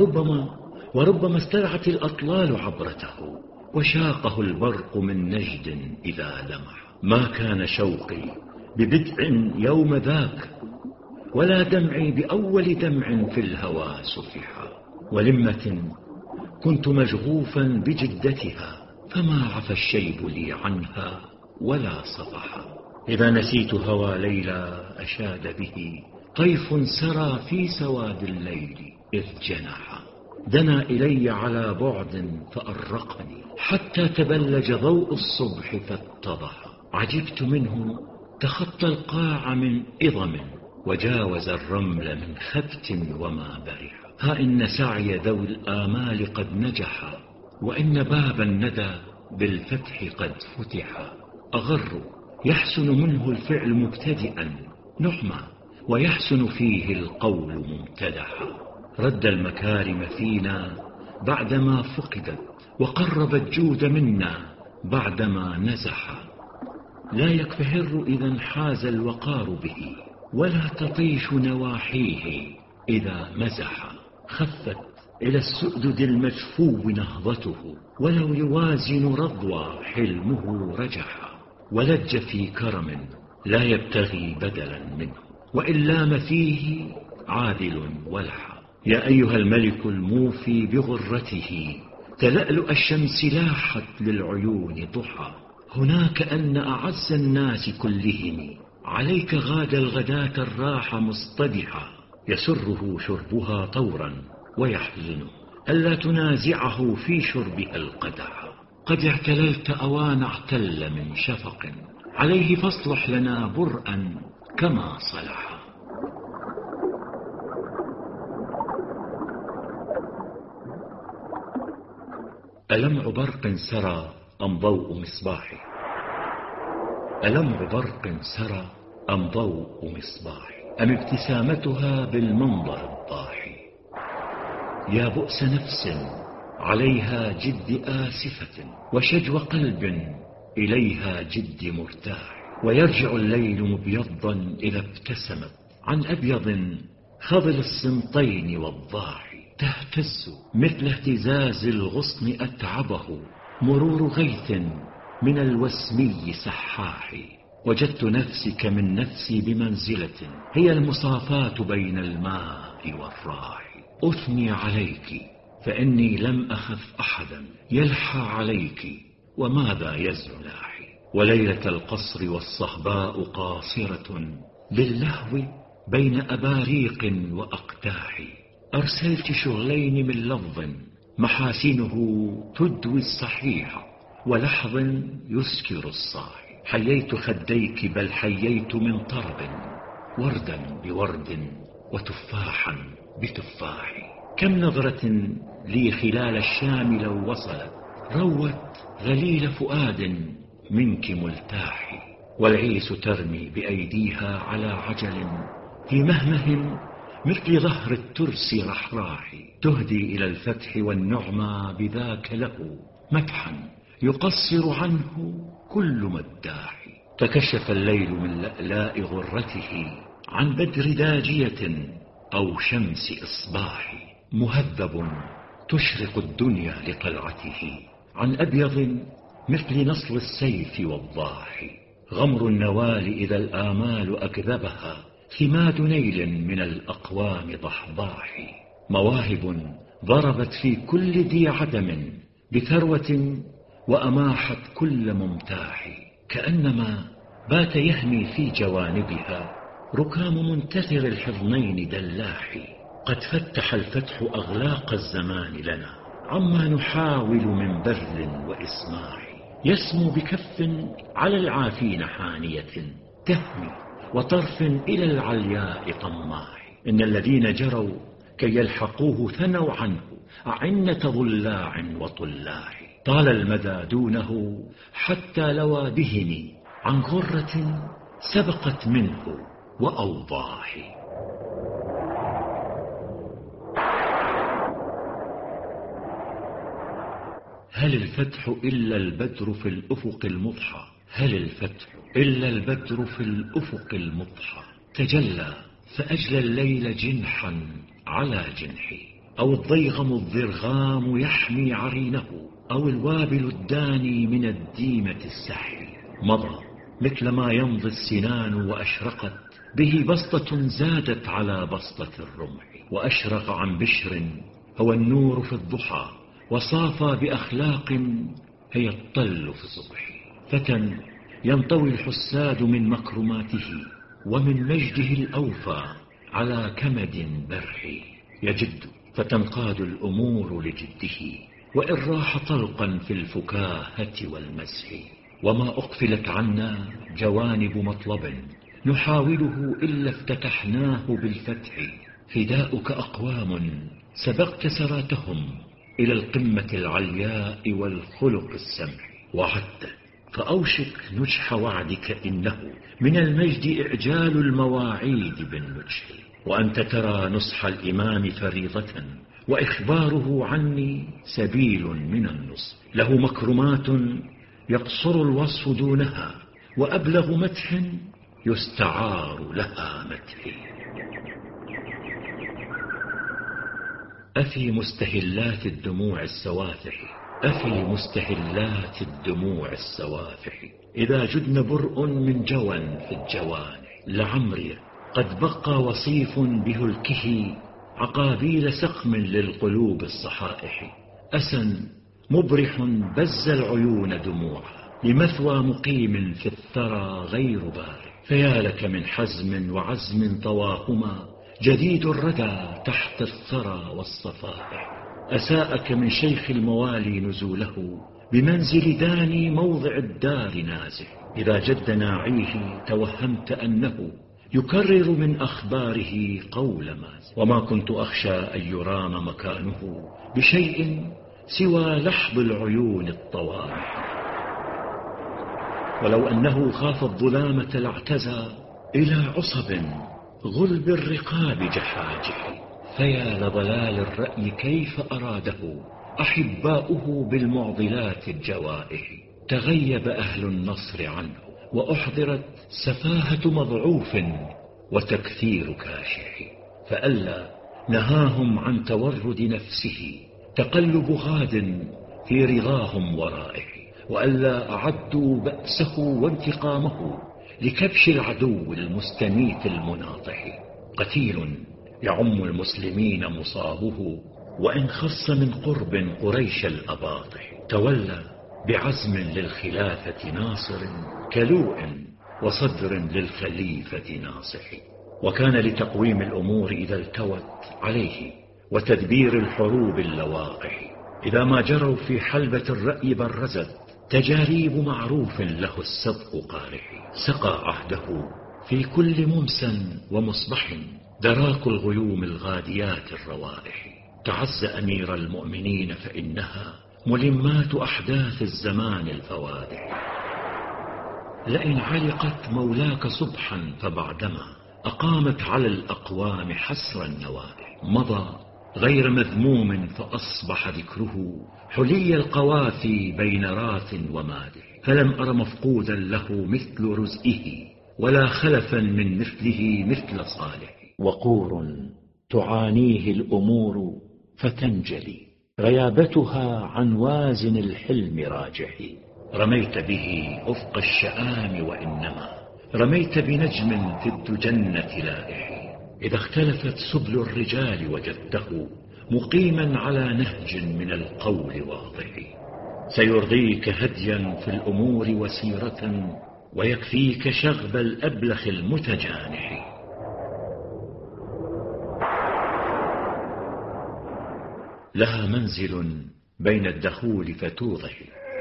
وربما استرعت الأطلال عبرته، وشاقه البرق من نجد إذا لمح. ما كان شوقي ببدء يوم ذاك، ولا دمعي بأول دمع في الهوى سفحا. ولمة كنت مشغوفا بجدتها، فما عفى الشيب لي عنها ولا صفحا. إذا نسيت هوى ليلى أشاد به طيف سرى في سواد الليل إذ جنحا. دنا إلي على بعد فأرقني، حتى تبلج ضوء الصبح فاتضح. عجبت منه تخطى القاع من إضم، وجاوز الرمل من خبت وما برح. ها إن سعي ذوي الآمال قد نجح، وإن باب الندى بالفتح قد فتح. أغر يحسن منه الفعل مبتدئا نعما، ويحسن فيه القول ممتدحا. رد المكارم فينا بعدما فقدت، وقرب الجود منا بعدما نزح. لا يكفهر إذا انحاز الوقار به، ولا تطيش نواحيه إذا مزح. خفت إلى السؤدد المجفو نهضته، ولو يوازن رضوى حلمه رجح. ولج في كرم لا يبتغي بدلا منه، وإن لام فيه عادل ولح. يا أيها الملك الموفي بغرته، تلألؤ الشمس لاحت للعيون ضحى. هناك أن أعز الناس كلهم عليك غاد الغداة الراح مصطبحا. يسره شربها طورا، ويحزنه ألا تنازعه في شربها القدح. قد اعتللت أوان اعتل من شفق، عليه فاصلح لنا برءا كما صلح. ألمع برق سرى أم ضوء مصباح، ألمع برق سرى أم ضوء مصباح، أم ابتسامتها بالمنظر الضاحي. يا بؤس نفس عليها جد آسفة، وشجو قلب إليها جد مرتاح. ويرجع الليل مبيضا إذا ابتسمت عن أبيض خضل السمطين والضاحي. تهتز مثل اهتزاز الغصن أتعبه مرور غيث من الوسمي سحاحي. وجدت نفسك من نفسي بمنزلة هي المصافاة بين الماء والراح. أثني عليك فإني لم أخف أحدا يلحى عليك، وماذا يزلاحي. وليلة القصر والصهباء قاصرة باللهو بين أباريق وأقداح. أرسلت شغلين من لفظ محاسنه تدوي الصحيح، ولحظ يسكر الصاح. حييت خديك بل حييت من طرب، وردا بورد وتفاحا بتفاح. كم نظرة لي خلال الشام لو وصلت، روت غليل فؤاد منك ملتاح. والعيس ترمي بأيديها على عجل في مهمه مثل ظهر الترس رحراح. تهدي إلى الفتح والنعمى بذاك له مدحا يقصر عنه كل مداح. تكشف الليل من لألاء غرته عن بدر داجية أو شمس إصباح. مهذب تشرق الدنيا لطلعته عن أبيض مثل نصل السيف والضاح. غمر النوال إذا الآمال أكذبها ثماد نيل من الأقوام ضحضاح. مواهب ضربت في كل ذي عدم بثروة وأماحت كل ممتاح. كأنما بات يهمي في جوانبها ركام منتثر الحضنين دلاح. قد فتح الفتح أغلاق الزمان لنا عما نحاول من بذل وإسماح. يسمو بكف على العافين حانية تهمي وطرف إلى العلياء طماح. إن الذين جروا كي يلحقوه ثنوا عنه أعنة ضلاع وطلاح. طال المدى دونه حتى لوى بهم عن غرة سبقت منه وأوضاح. هل الفتح إلا البدر في الأفق المضحى؟ هل الفتح إلا البدر في الأفق المضحى؟ تجلى فأجلى الليل جنحا على جنحي، أو الضيغم الضرغام يحمي عرينه، أو الوابل الداني من الديمة السحي. مضى مثل ما يمضي السنان وأشرقت به بسطة زادت على بسطة الرمح. وأشرق عن بشر هو النور في الضحى، وصافى بأخلاق هي الطل في الصبح. فتى ينطوي الحساد من مكرماته ومن مجده الأوفى على كمد برحي. يجد فتنقاد الأمور لجده، وإن راح طلقا في الفكاهة والمسح. وما أقفلت عنا جوانب مطلب نحاوله إلا افتتحناه بالفتح. فداؤك أقوام سبقت سراتهم إلى القمة العلياء والخلق السمح. وعدت فأوشك نجح وعدك، إنه من المجد إعجال المواعيد بالنجح. وأنت ترى نصح الإمام فريضة، وإخباره عني سبيل من النصح. له مكرمات يقصر الوصف دونها، وأبلغ مدح يستعار لها مدح. أفي مستهلات الدموع السوافح، أفي مستهلات الدموع السوافح، إذا جدن برء من جوى في الجوانح. لعمري قد بقى وصيف بهلكه عقابيل سقم للقلوب الصحائح. أسى مبرح بز العيون دموعا لمثوى مقيم في الثرى غير بارح. فيا لك من حزم وعزم طواهما جديد الردى تحت الثرى والصفائح. أساءك من شيخ الموالي نزوله بمنزل داني موضع الدار نازح. إذا جد ناعيه توهمت أنه يكرر من أخباره قول مازح. وما كنت أخشى أن يرام مكانه بشيء سوى لحظ العيون الطوامح. ولو أنه خاف الظلامة لاعتزى إلى عصب غلب الرقاب جحاجح. فيا لضلال الرأي كيف أراده أحباؤه بالمعضلات الجوائح. تغيب أهل النصر عنه، وأحضرت سفاهة مضعوف وتكثير كاشح. فألا نهاهم عن تورد نفسه تقلب غاد في رضاهم ورائح. وألا أعدوا بأسه وانتقامه لكبش العدو المستميت المناطح. قتيل يعم المسلمين مصابه، وإن خص من قرب قريش الأباطح. تولى بعزم للخلافة ناصر كلوء، وصدر للخليفة ناصح. وكان لتقويم الأمور إذا التوت عليه وتدبير الحروب اللواقح. إذا ما جروا في حلبة الرأي برزت تجاريب معروف له الصدق قارح. سقى عهده في كل ممسى ومصبح دراك الغيوم الغاديات الروائح. تعز أمير المؤمنين فإنها ملمات أحداث الزمان الفوادح. لئن علقت مولاك صبحا فبعدما أقامت على الأقوام حسر النوائح. مضى غير مذموم فأصبح ذكره حلي القوافي بين راث ومادح. فلم أر مفقودا له مثل رزئه، ولا خلفا من مثله مثل صالح. وقور تعانيه الأمور فتنجلي، غيابتها عن وازن الحلم راجح. رميت به أفق الشآم وإنما رميت بنجم في الدجنة لائح. إذا اختلفت سبل الرجال وجدته مقيما على نهج من القول واضح. سيرضيك هديا في الأمور وسيرة، ويكفيك شغب الأبلخ المتجانح. لها منزل بين الدخول فتوضح،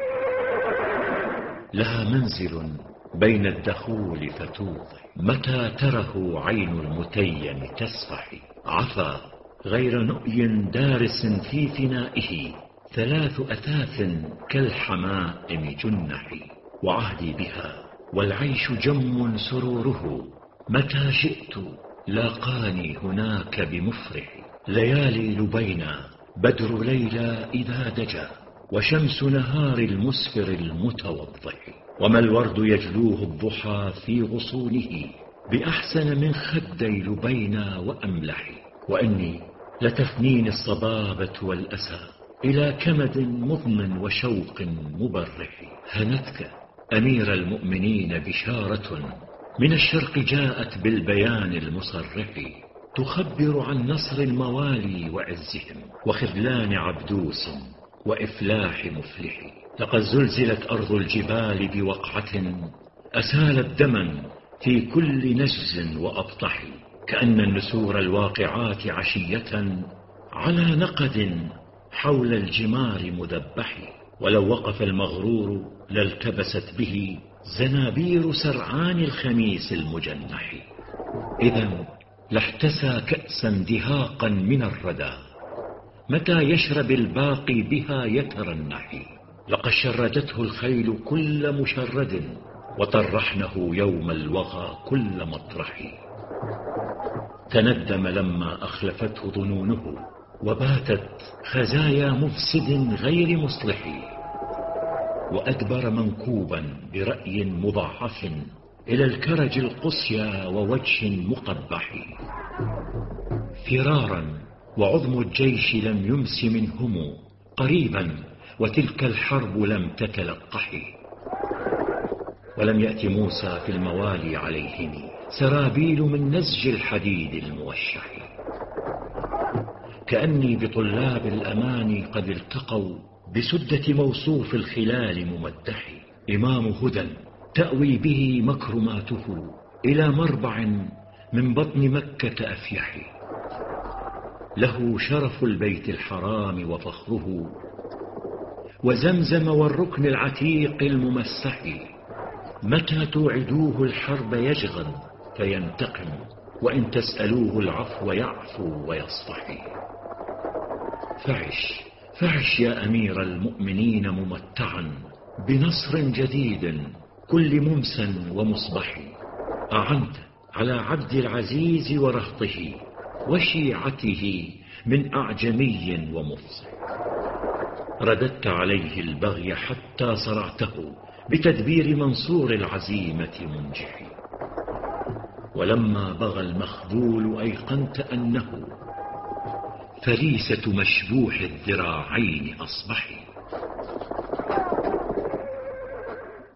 لها منزل بين الدخول فتوضح. متى تره عين المتيم تسفح. عفا غير نؤي دارس في فنائه، 3 أثاث كالحمائم جنح. وعهدي بها والعيش جم سروره، متى شئت لاقاني هناك بمفرح. ليالي لبينا بدر ليلى إذا دجى، وشمس نهار المسفر المتوضح. وما الورد يجلوه الضحى في غصونه، بأحسن من خدي لبينا وأملح. وإني لتفنيني الصبابة والأسى إلى كمد مضن وشوق مبرح. هنتك أمير المؤمنين بشارة من الشرق جاءت بالبيان المصرح، تخبر عن نصر الموالي وعزهم، وخذلان عبدوس وإفلاح مفلح. لقد زلزلت أرض الجبال بوقعة أسالت دما في كل نجز وأبطح. كأن النسور الواقعات عشية على نقد حول الجمار مذبح. ولو وقف المغرور لالتبست به زنابير سرعان الخميس المجنح. إذن لاحتسى كأسا دهاقا من الردى، متى يشرب الباقي بها يترنح. لقد شردته الخيل كل مشرد، وطرحنه يوم الوغى كل مطرح. تندم لما أخلفته ظنونه، وباتت خزايا مفسد غير مصلح. وأدبر منكوبا برأي مضاعف إلى الكرج القصيا ووجه مقبح. فرارا وعظم الجيش لم يمس منهم قريبا، وتلك الحرب لم تتلقح. ولم يأت موسى في الموالي عليهم سرابيل من نسج الحديد الموشح. كأني بطلاب الأمان قد التقوا بسدة موصوف الخلال ممدح. إمام هدى تأوي به مكرماته إلى مربع من بطن مكة أفيح. له شرف البيت الحرام وفخره، وزمزم والركن العتيق الممسح. متى توعدوه الحرب يجغل فينتقم، وإن تسألوه العفو يعفو ويصفح. فعش فعش يا أمير المؤمنين ممتعا بنصر جديد كل ممسى ومصبح. أعنت على عبد العزيز ورهطه وشيعته من أعجمي ومفصح. رددت عليه البغي حتى صرعته بتدبير منصور العزيمة منجح. ولما بغى المخذول أيقنت أنه فريسة مشبوح الذراعين أصبح.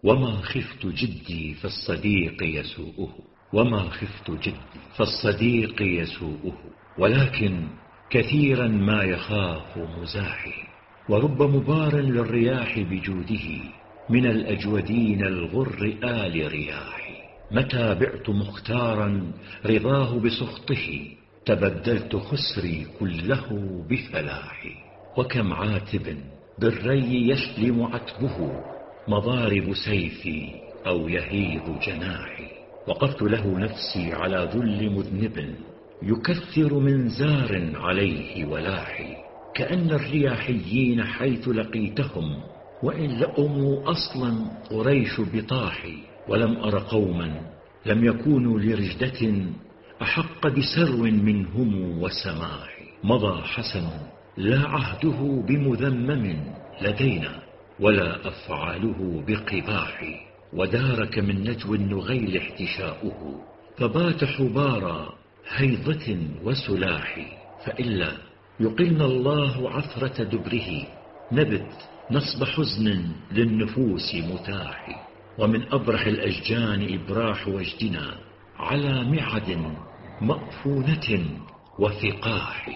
وما خفت جدي فالصديق يسوءه، وما خفت جدي فالصديق يسوءه، ولكن كثيرا ما يخاف مزاحي. ورب مبار للرياح بجوده، من الأجودين الغر آل رياحي. متى بعت مختارا رضاه بسخطه، تبدلت خسري كله بفلاحي. وكم عاتب بالري يسلم عتبه، مضارب سيفي أو يهيض جناحي. وقفت له نفسي على ذل مذنب، يكثر من زار عليه ولاحي. كأن الرياحيين حيث لقيتهم، وإن لأموا أصلا قريش بطاحي. ولم أر قوما لم يكونوا لرجدة أحق بسرو منهم وسماح. مضى حسن لا عهده بمذمم لدينا، ولا أفعاله بقباح. ودارك من نجو النغيل احتشاؤه، فبات حبارا هيضة وسلاح. فإلا يقلنا الله عثرة دبره، نبت نصب حزن للنفوس متاح. ومن أبرح الأشجان إبراح وجدنا، على معد مأفونة وثقاح.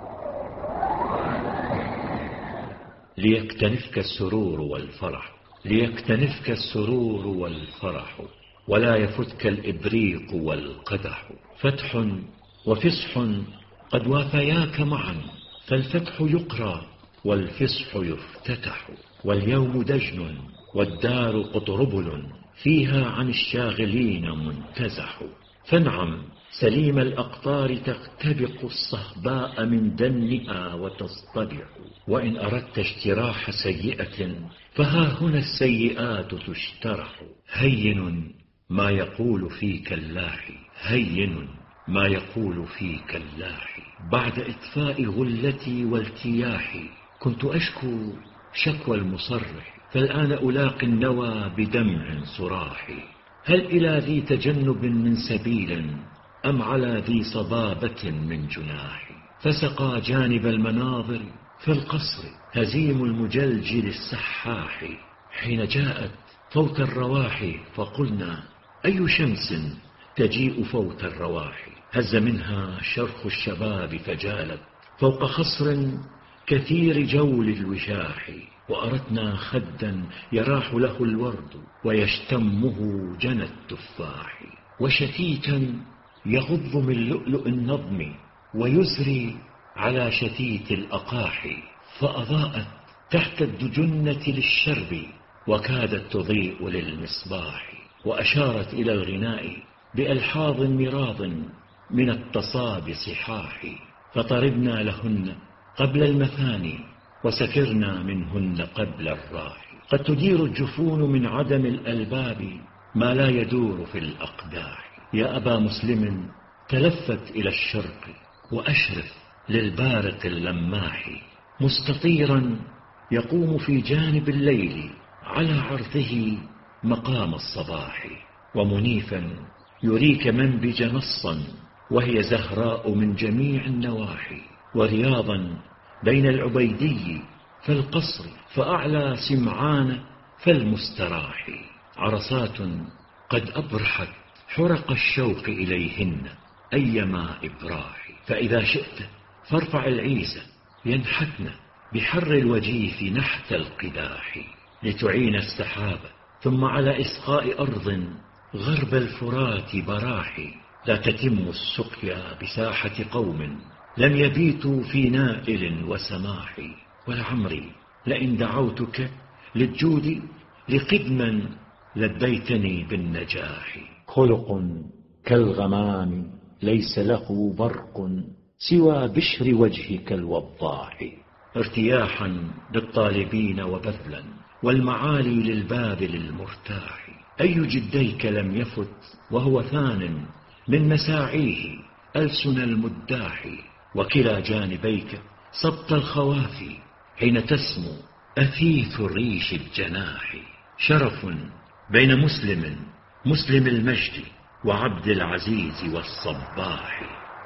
ليكتنفك السرور والفرح، ليكتنفك السرور والفرح، ولا يفتك الإبريق والقدح. فتح وفصح قد وافياك معا، فالفتح يقرى والفصح يفتتح. واليوم دجن والدار قطربل، فيها عن الشاغلين منتزح. فانعم سليم الأقطار تختبق الصهباء من دنها وتصطبح. وإن أردت اجتراح سيئة، فها هنا السيئات تجترح. هين ما يقول فيك اللاحي، هين ما يقول فيك اللاحي. بعد إطفاء غلتي والتياحي، كنت أشكو شكوى المصرح، فالآن ألاقي النوى بدمع صراحي. هل إلى ذي تجنب من سبيل، أم على ذي صبابة من جناح؟ فسقى جانب المناظر في القصر هزيم المجلجل السحاح. حين جاءت فوت الرواح فقلنا، أي شمس تجيء فوت الرواح؟ هز منها شرخ الشباب فجالت، فوق خصر كثير جول الوشاح. وأردنا خدا يراح له الورد، ويشتمه جنى التفاح. وشتيتا يغض من لؤلؤ النظم، ويزري على شتيت الأقاحي. فأضاءت تحت الدجنة للشرب، وكادت تضيء للمصباح. وأشارت إلى الغناء بألحاظ مراض من التصاب صحاح. فطربنا لهن قبل المثاني، وسكرنا منهن قبل الراح. قد تدير الجفون من عدم الألباب ما لا يدور في الأقداح. يا أبا مسلم تلفت إلى الشرق، وأشرف للبارق اللماح. مستطيرا يقوم في جانب الليل، على عرضه مقام الصباح. ومنيفا يريك منبج نصا، وهي زهراء من جميع النواحي. ورياضا بين العبيدي فالقصر، فأعلى سمعان فالمستراح. عرصات قد أبرحت حرق الشوق إليهن أيما إبراح. فإذا شئت فارفع العيسى ينحتن بحر الوجيف نحت القداح، لتعين السحاب ثم على إسقاء أرض غرب الفرات براحي. لا تتم السقيا بساحة قوم لم يبيتوا في نائل وسماح. ولعمري لئن دعوتك للجود لقدما لبيتني بالنجاح. خلق كالغمام ليس له برق، سوى بشر وجهك الوضاح. ارتياحا للطالبين وبذلا، والمعالي للباذل المرتاح. أي جديك لم يفت وهو ثان من مساعيه ألسن المداح. وكلا جانبيك سبط الخوافي، حين تسمو أثيث الريش الجناح. شرف بين مسلم المجد وعبد العزيز والصباح.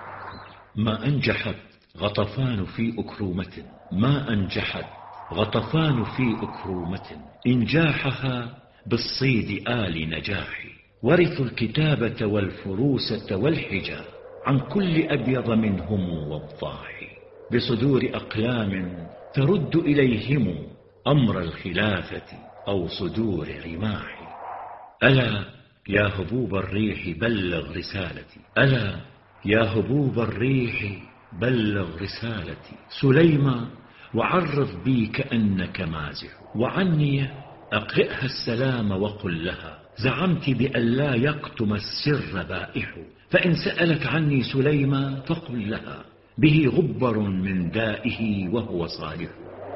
ما أنجحت غطفان في أكرومة، ما أنجحت غطفان في أكرومة، إنجاحها بالصيد آل نجاحي. ورثوا الكتابة والفروسة والحجى عن كل أبيض منهم والضاحي، بصدور أقلام ترد إليهم أمر الخلافة أو صدور رماح. ألا يا هبوب الريح بلغ رسالتي، ألا يا هبوب الريح بلغ رسالتي سليمى، وعرض بي كأنك مازح، وعني أقرئها السلام وقل لها زعمت بأن لا يكتم السر بائح. فإن سألك عني سليمى فقل لها به غبر من دائه وهو صالح.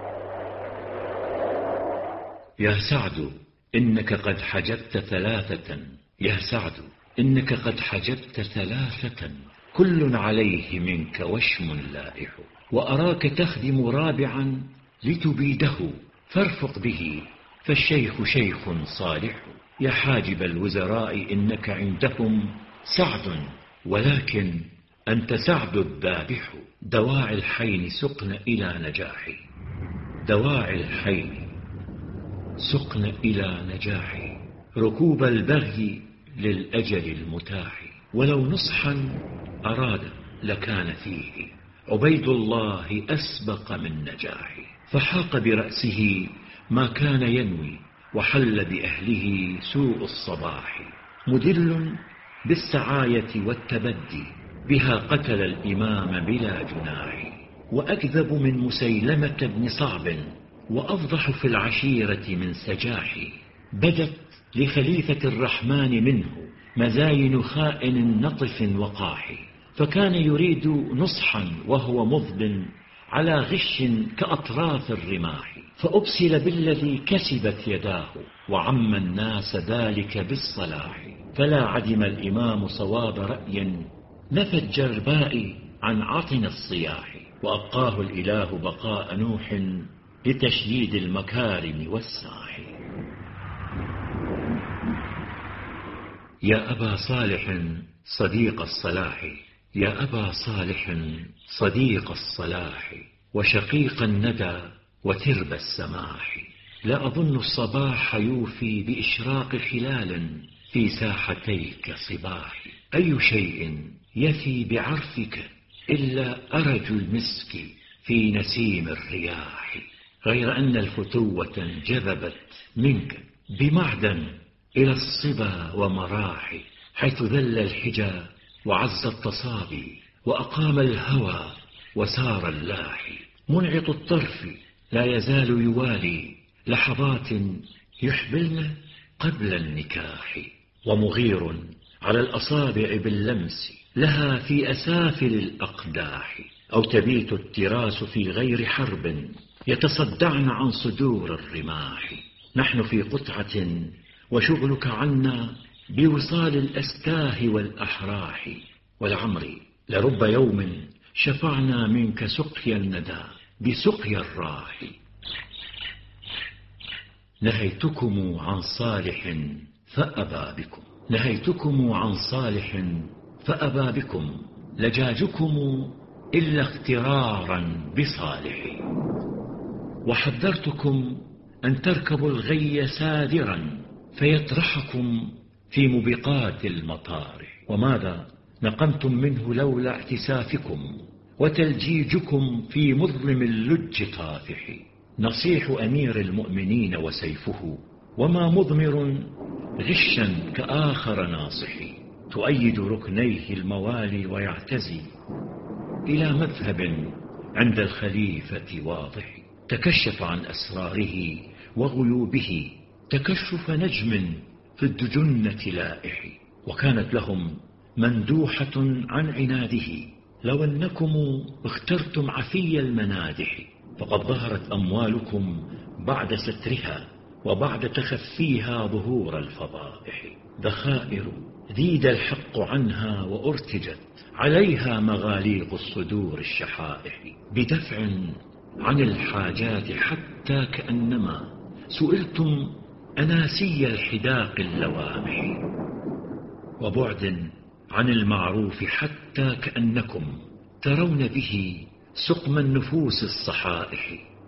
يا سعد إنك قد حجبت ثلاثة، يا سعد إنك قد حجبت ثلاثة، كل عليه منك وشم لائح. وأراك تخدم رابعا لتبيده، فارفق به فالشيخ شيخ صالح. يا حاجب الوزراء إنك عندهم سعد، ولكن أنت سعد الذابح. دواعي الحين سقن إلى نجاحي، دواعي الحين سقن إلى نجاحي، ركوب البغي للأجل المتاح. ولو نصحا أراد لكان فيه عبيد الله أسبق من نجاحي. فحاق برأسه ما كان ينوي، وحل بأهله سوء الصباح. مدل بالسعاية والتبدي، بها قتل الإمام بلا جناح. وأكذب من مسيلمة بن صعب، وأفضح في العشيرة من سجاح. بدت لخليفة الرحمن منه مزاين خائن نطف وقاح، فكان يريد نصحا وهو مضب على غش كأطراف الرماح. فأبسل بالذي كسبت يداه، وعم الناس ذلك بالصلاح. فلا عدم الإمام صواب رأي، نفى الجرباء عن عطن الصياح. وأبقاه الإله بقاء نوح لتشييد المكارم والساح. يا أبا صالح صديق الصلاح، يا أبا صالح صديق الصلاح، وشقيق الندى وترب السماح. لا أظن الصباح يوفي بإشراق خلال في ساحتيك صباح. أي شيء يفي بعرفك إلا أرج المسك في نسيم الرياح، غير أن الفتوة انجذبت منك بمعدن إلى الصبا ومراح، حيث ذل الحجى وعز التصابي، وأقام الهوى وسار اللاح. منعط الطرف لا يزال يوالي لحظات يحبلن قبل النكاح، ومغير على الأصابع باللمس لها في أسافل الأقداح. أو تبيت التراس في غير حرب يتصدعن عن صدور الرماح. نحن في قطعة وشغلك عنا بوصال الأستاه والأحراح. ولعمري لرب يوم شفعنا منك سقيا الندى بسقيا الراح. نهيتكم عن صالح فأبى بكم، نهيتكم عن صالح فأبى بكم، لجاجكم إلا اغترارا بصالح. وحذرتكم أن تركبوا الغي سادرا فيطرحكم في مبقات المطارح. وماذا نقمتم منه لولا اعتسافكم وتلجيجكم في مظلم اللج طافح. نصيح أمير المؤمنين وسيفه، وما مضمر غشا كآخر ناصح. تؤيد ركنيه الموالي ويعتزي إلى مذهب عند الخليفة واضح. تكشف عن أسراره وغيوبه تكشف نجم في الدجنة لائح. وكانت لهم مندوحة عن عناده، لو أنكم اخترتم عفي المنادح. فقد ظهرت أموالكم بعد سترها، وبعد تخفيها ظهور الفضائح. ذخائر ذيد الحق عنها وأرتجت عليها مغاليق الصدور الشحائح، بدفع عن الحاجات حتى كأنما سئلتم أناسي الحداق اللوامح، وبعد عن المعروف حتى كأنكم ترون به سقم النفوس الصحائح.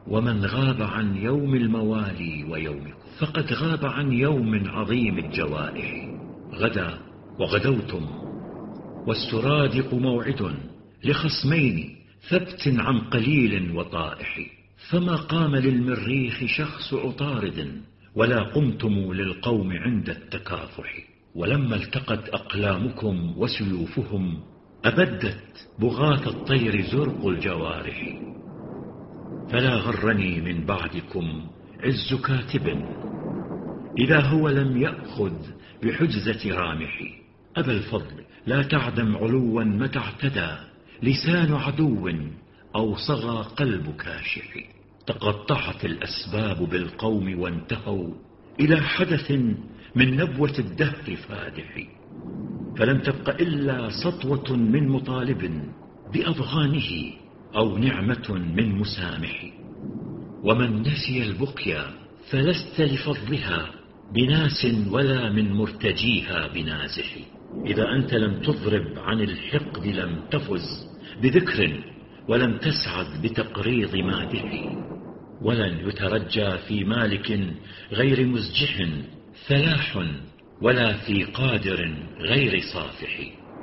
ومن غاب عن يوم الموالي ويومكم فقد غاب عن يوم عظيم الجوائح. غدا وغدوتم والسرادق موعد لخصمين ثبت عن قليل وطائح. فما قام للمريخ شخص عطارد ولا قمتم للقوم عند التكافح. ولما التقت أقلامكم وسيوفهم أبدت بغاث الطير زرق الجوارح. فلا غرني من بعدكم عز كاتب إذا هو لم يأخذ بحجزة رامح. أبا الفضل لا تعدم علوا متى اعتدى لسان عدو أو صغى قلب كاشح. تقطعت الأسباب بالقوم وانتهوا إلى حدث من نبوة الدهر فادح. فلم تبق إلا سطوة من مطالب بأضغانه أو نعمة من مسامح. ومن نسي البقيا فلست لفضلها بناس ولا من مرتجيها بنازح. إذا أنت لم تضرب عن الحقد لم تفز بذكر ولم تسعد بتقريض مادح. ولن يترجى في مالك غير مزجح فلاح ولا في قادر غير صافح.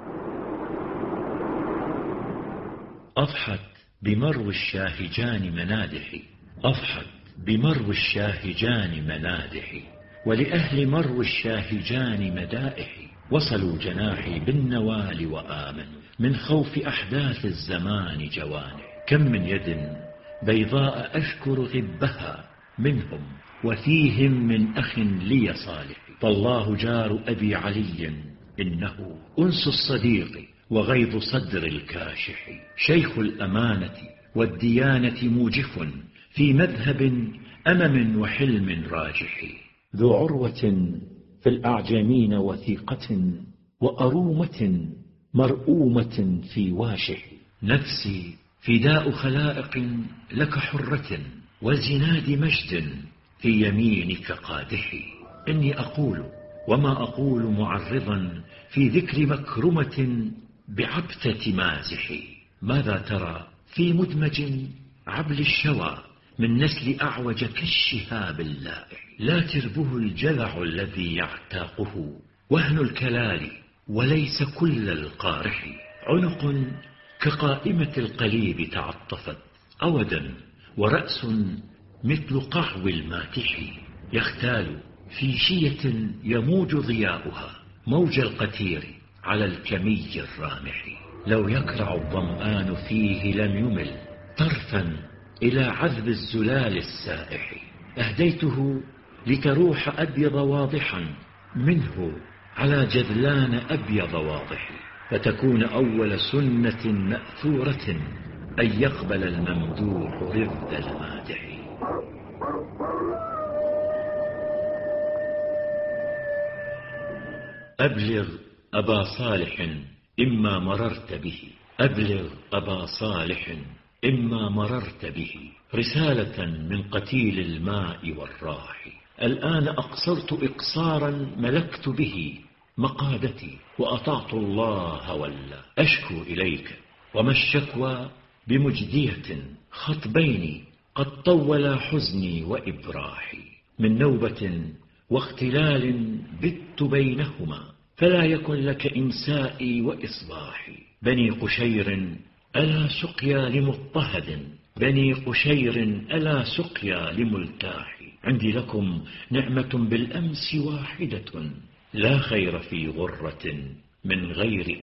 أضحت بمرو الشاهجان منادح. أضحت بمرو الشاهجان منادح ولأهل مرو الشاهجان مدائح. وصلوا جناحي بالنوال وآمنوا من خوف أحداث الزمان جوانح. كم من يد بيضاء أشكر غبها منهم وفيهم من أخ لي صالح. فالله جار أبي علي إنه أنس الصديق وغيظ صدر الكاشح. شيخ الأمانة والديانة موجف في مذهب أمم وحلم راجح. ذو عروة في الأعجمين وثيقة وأرومة مرؤومة في واشح. نفسي فداء خلائق لك حرة وزناد مجد في يمينك قادح. إني أقول وما أقول معرضا في ذكر مكرمة بعبتة مازح. ماذا ترى في مدمج عبل الشوى من نسل أعوج كالشهاب اللائح. لا تربه الجذع الذي يعتاقه وهن الكلال وليس كل القارح. عنق كقائمة القليب تعطفت أودا ورأس مثل قعو الماتح. يختال في شية يموج ضياؤها موج القتير على الكمي الرامح. لو يكرع الظمآن فيه لم يمل طرفا إلى عذب الزلال السائح. أهديته لتروح أبيض واضحا منه على جذلان أبيض واضح. فتكون أول سنة مأثورة أن يقبل الممدوح رفد المادح. أبلغ أبا صالح إما مررت به. أبلغ أبا صالح إما مررت به رسالة من قتيل الماء والراح. الآن أقصرت إقصارا ملكت به مقادتي وأطعت الله ولا أشكو إليك. وما الشكوى بمجدية خطبين قد طول حزني وإبراحي. من نوبة واختلال بت بينهما فلا يكن لك إمسائي وإصباحي. بني قشير ألا سقيا لمضطهد. بني قشير ألا سقيا لملتاح. عندي لكم نعمة بالأمس واحدة لا خير في غرة من غير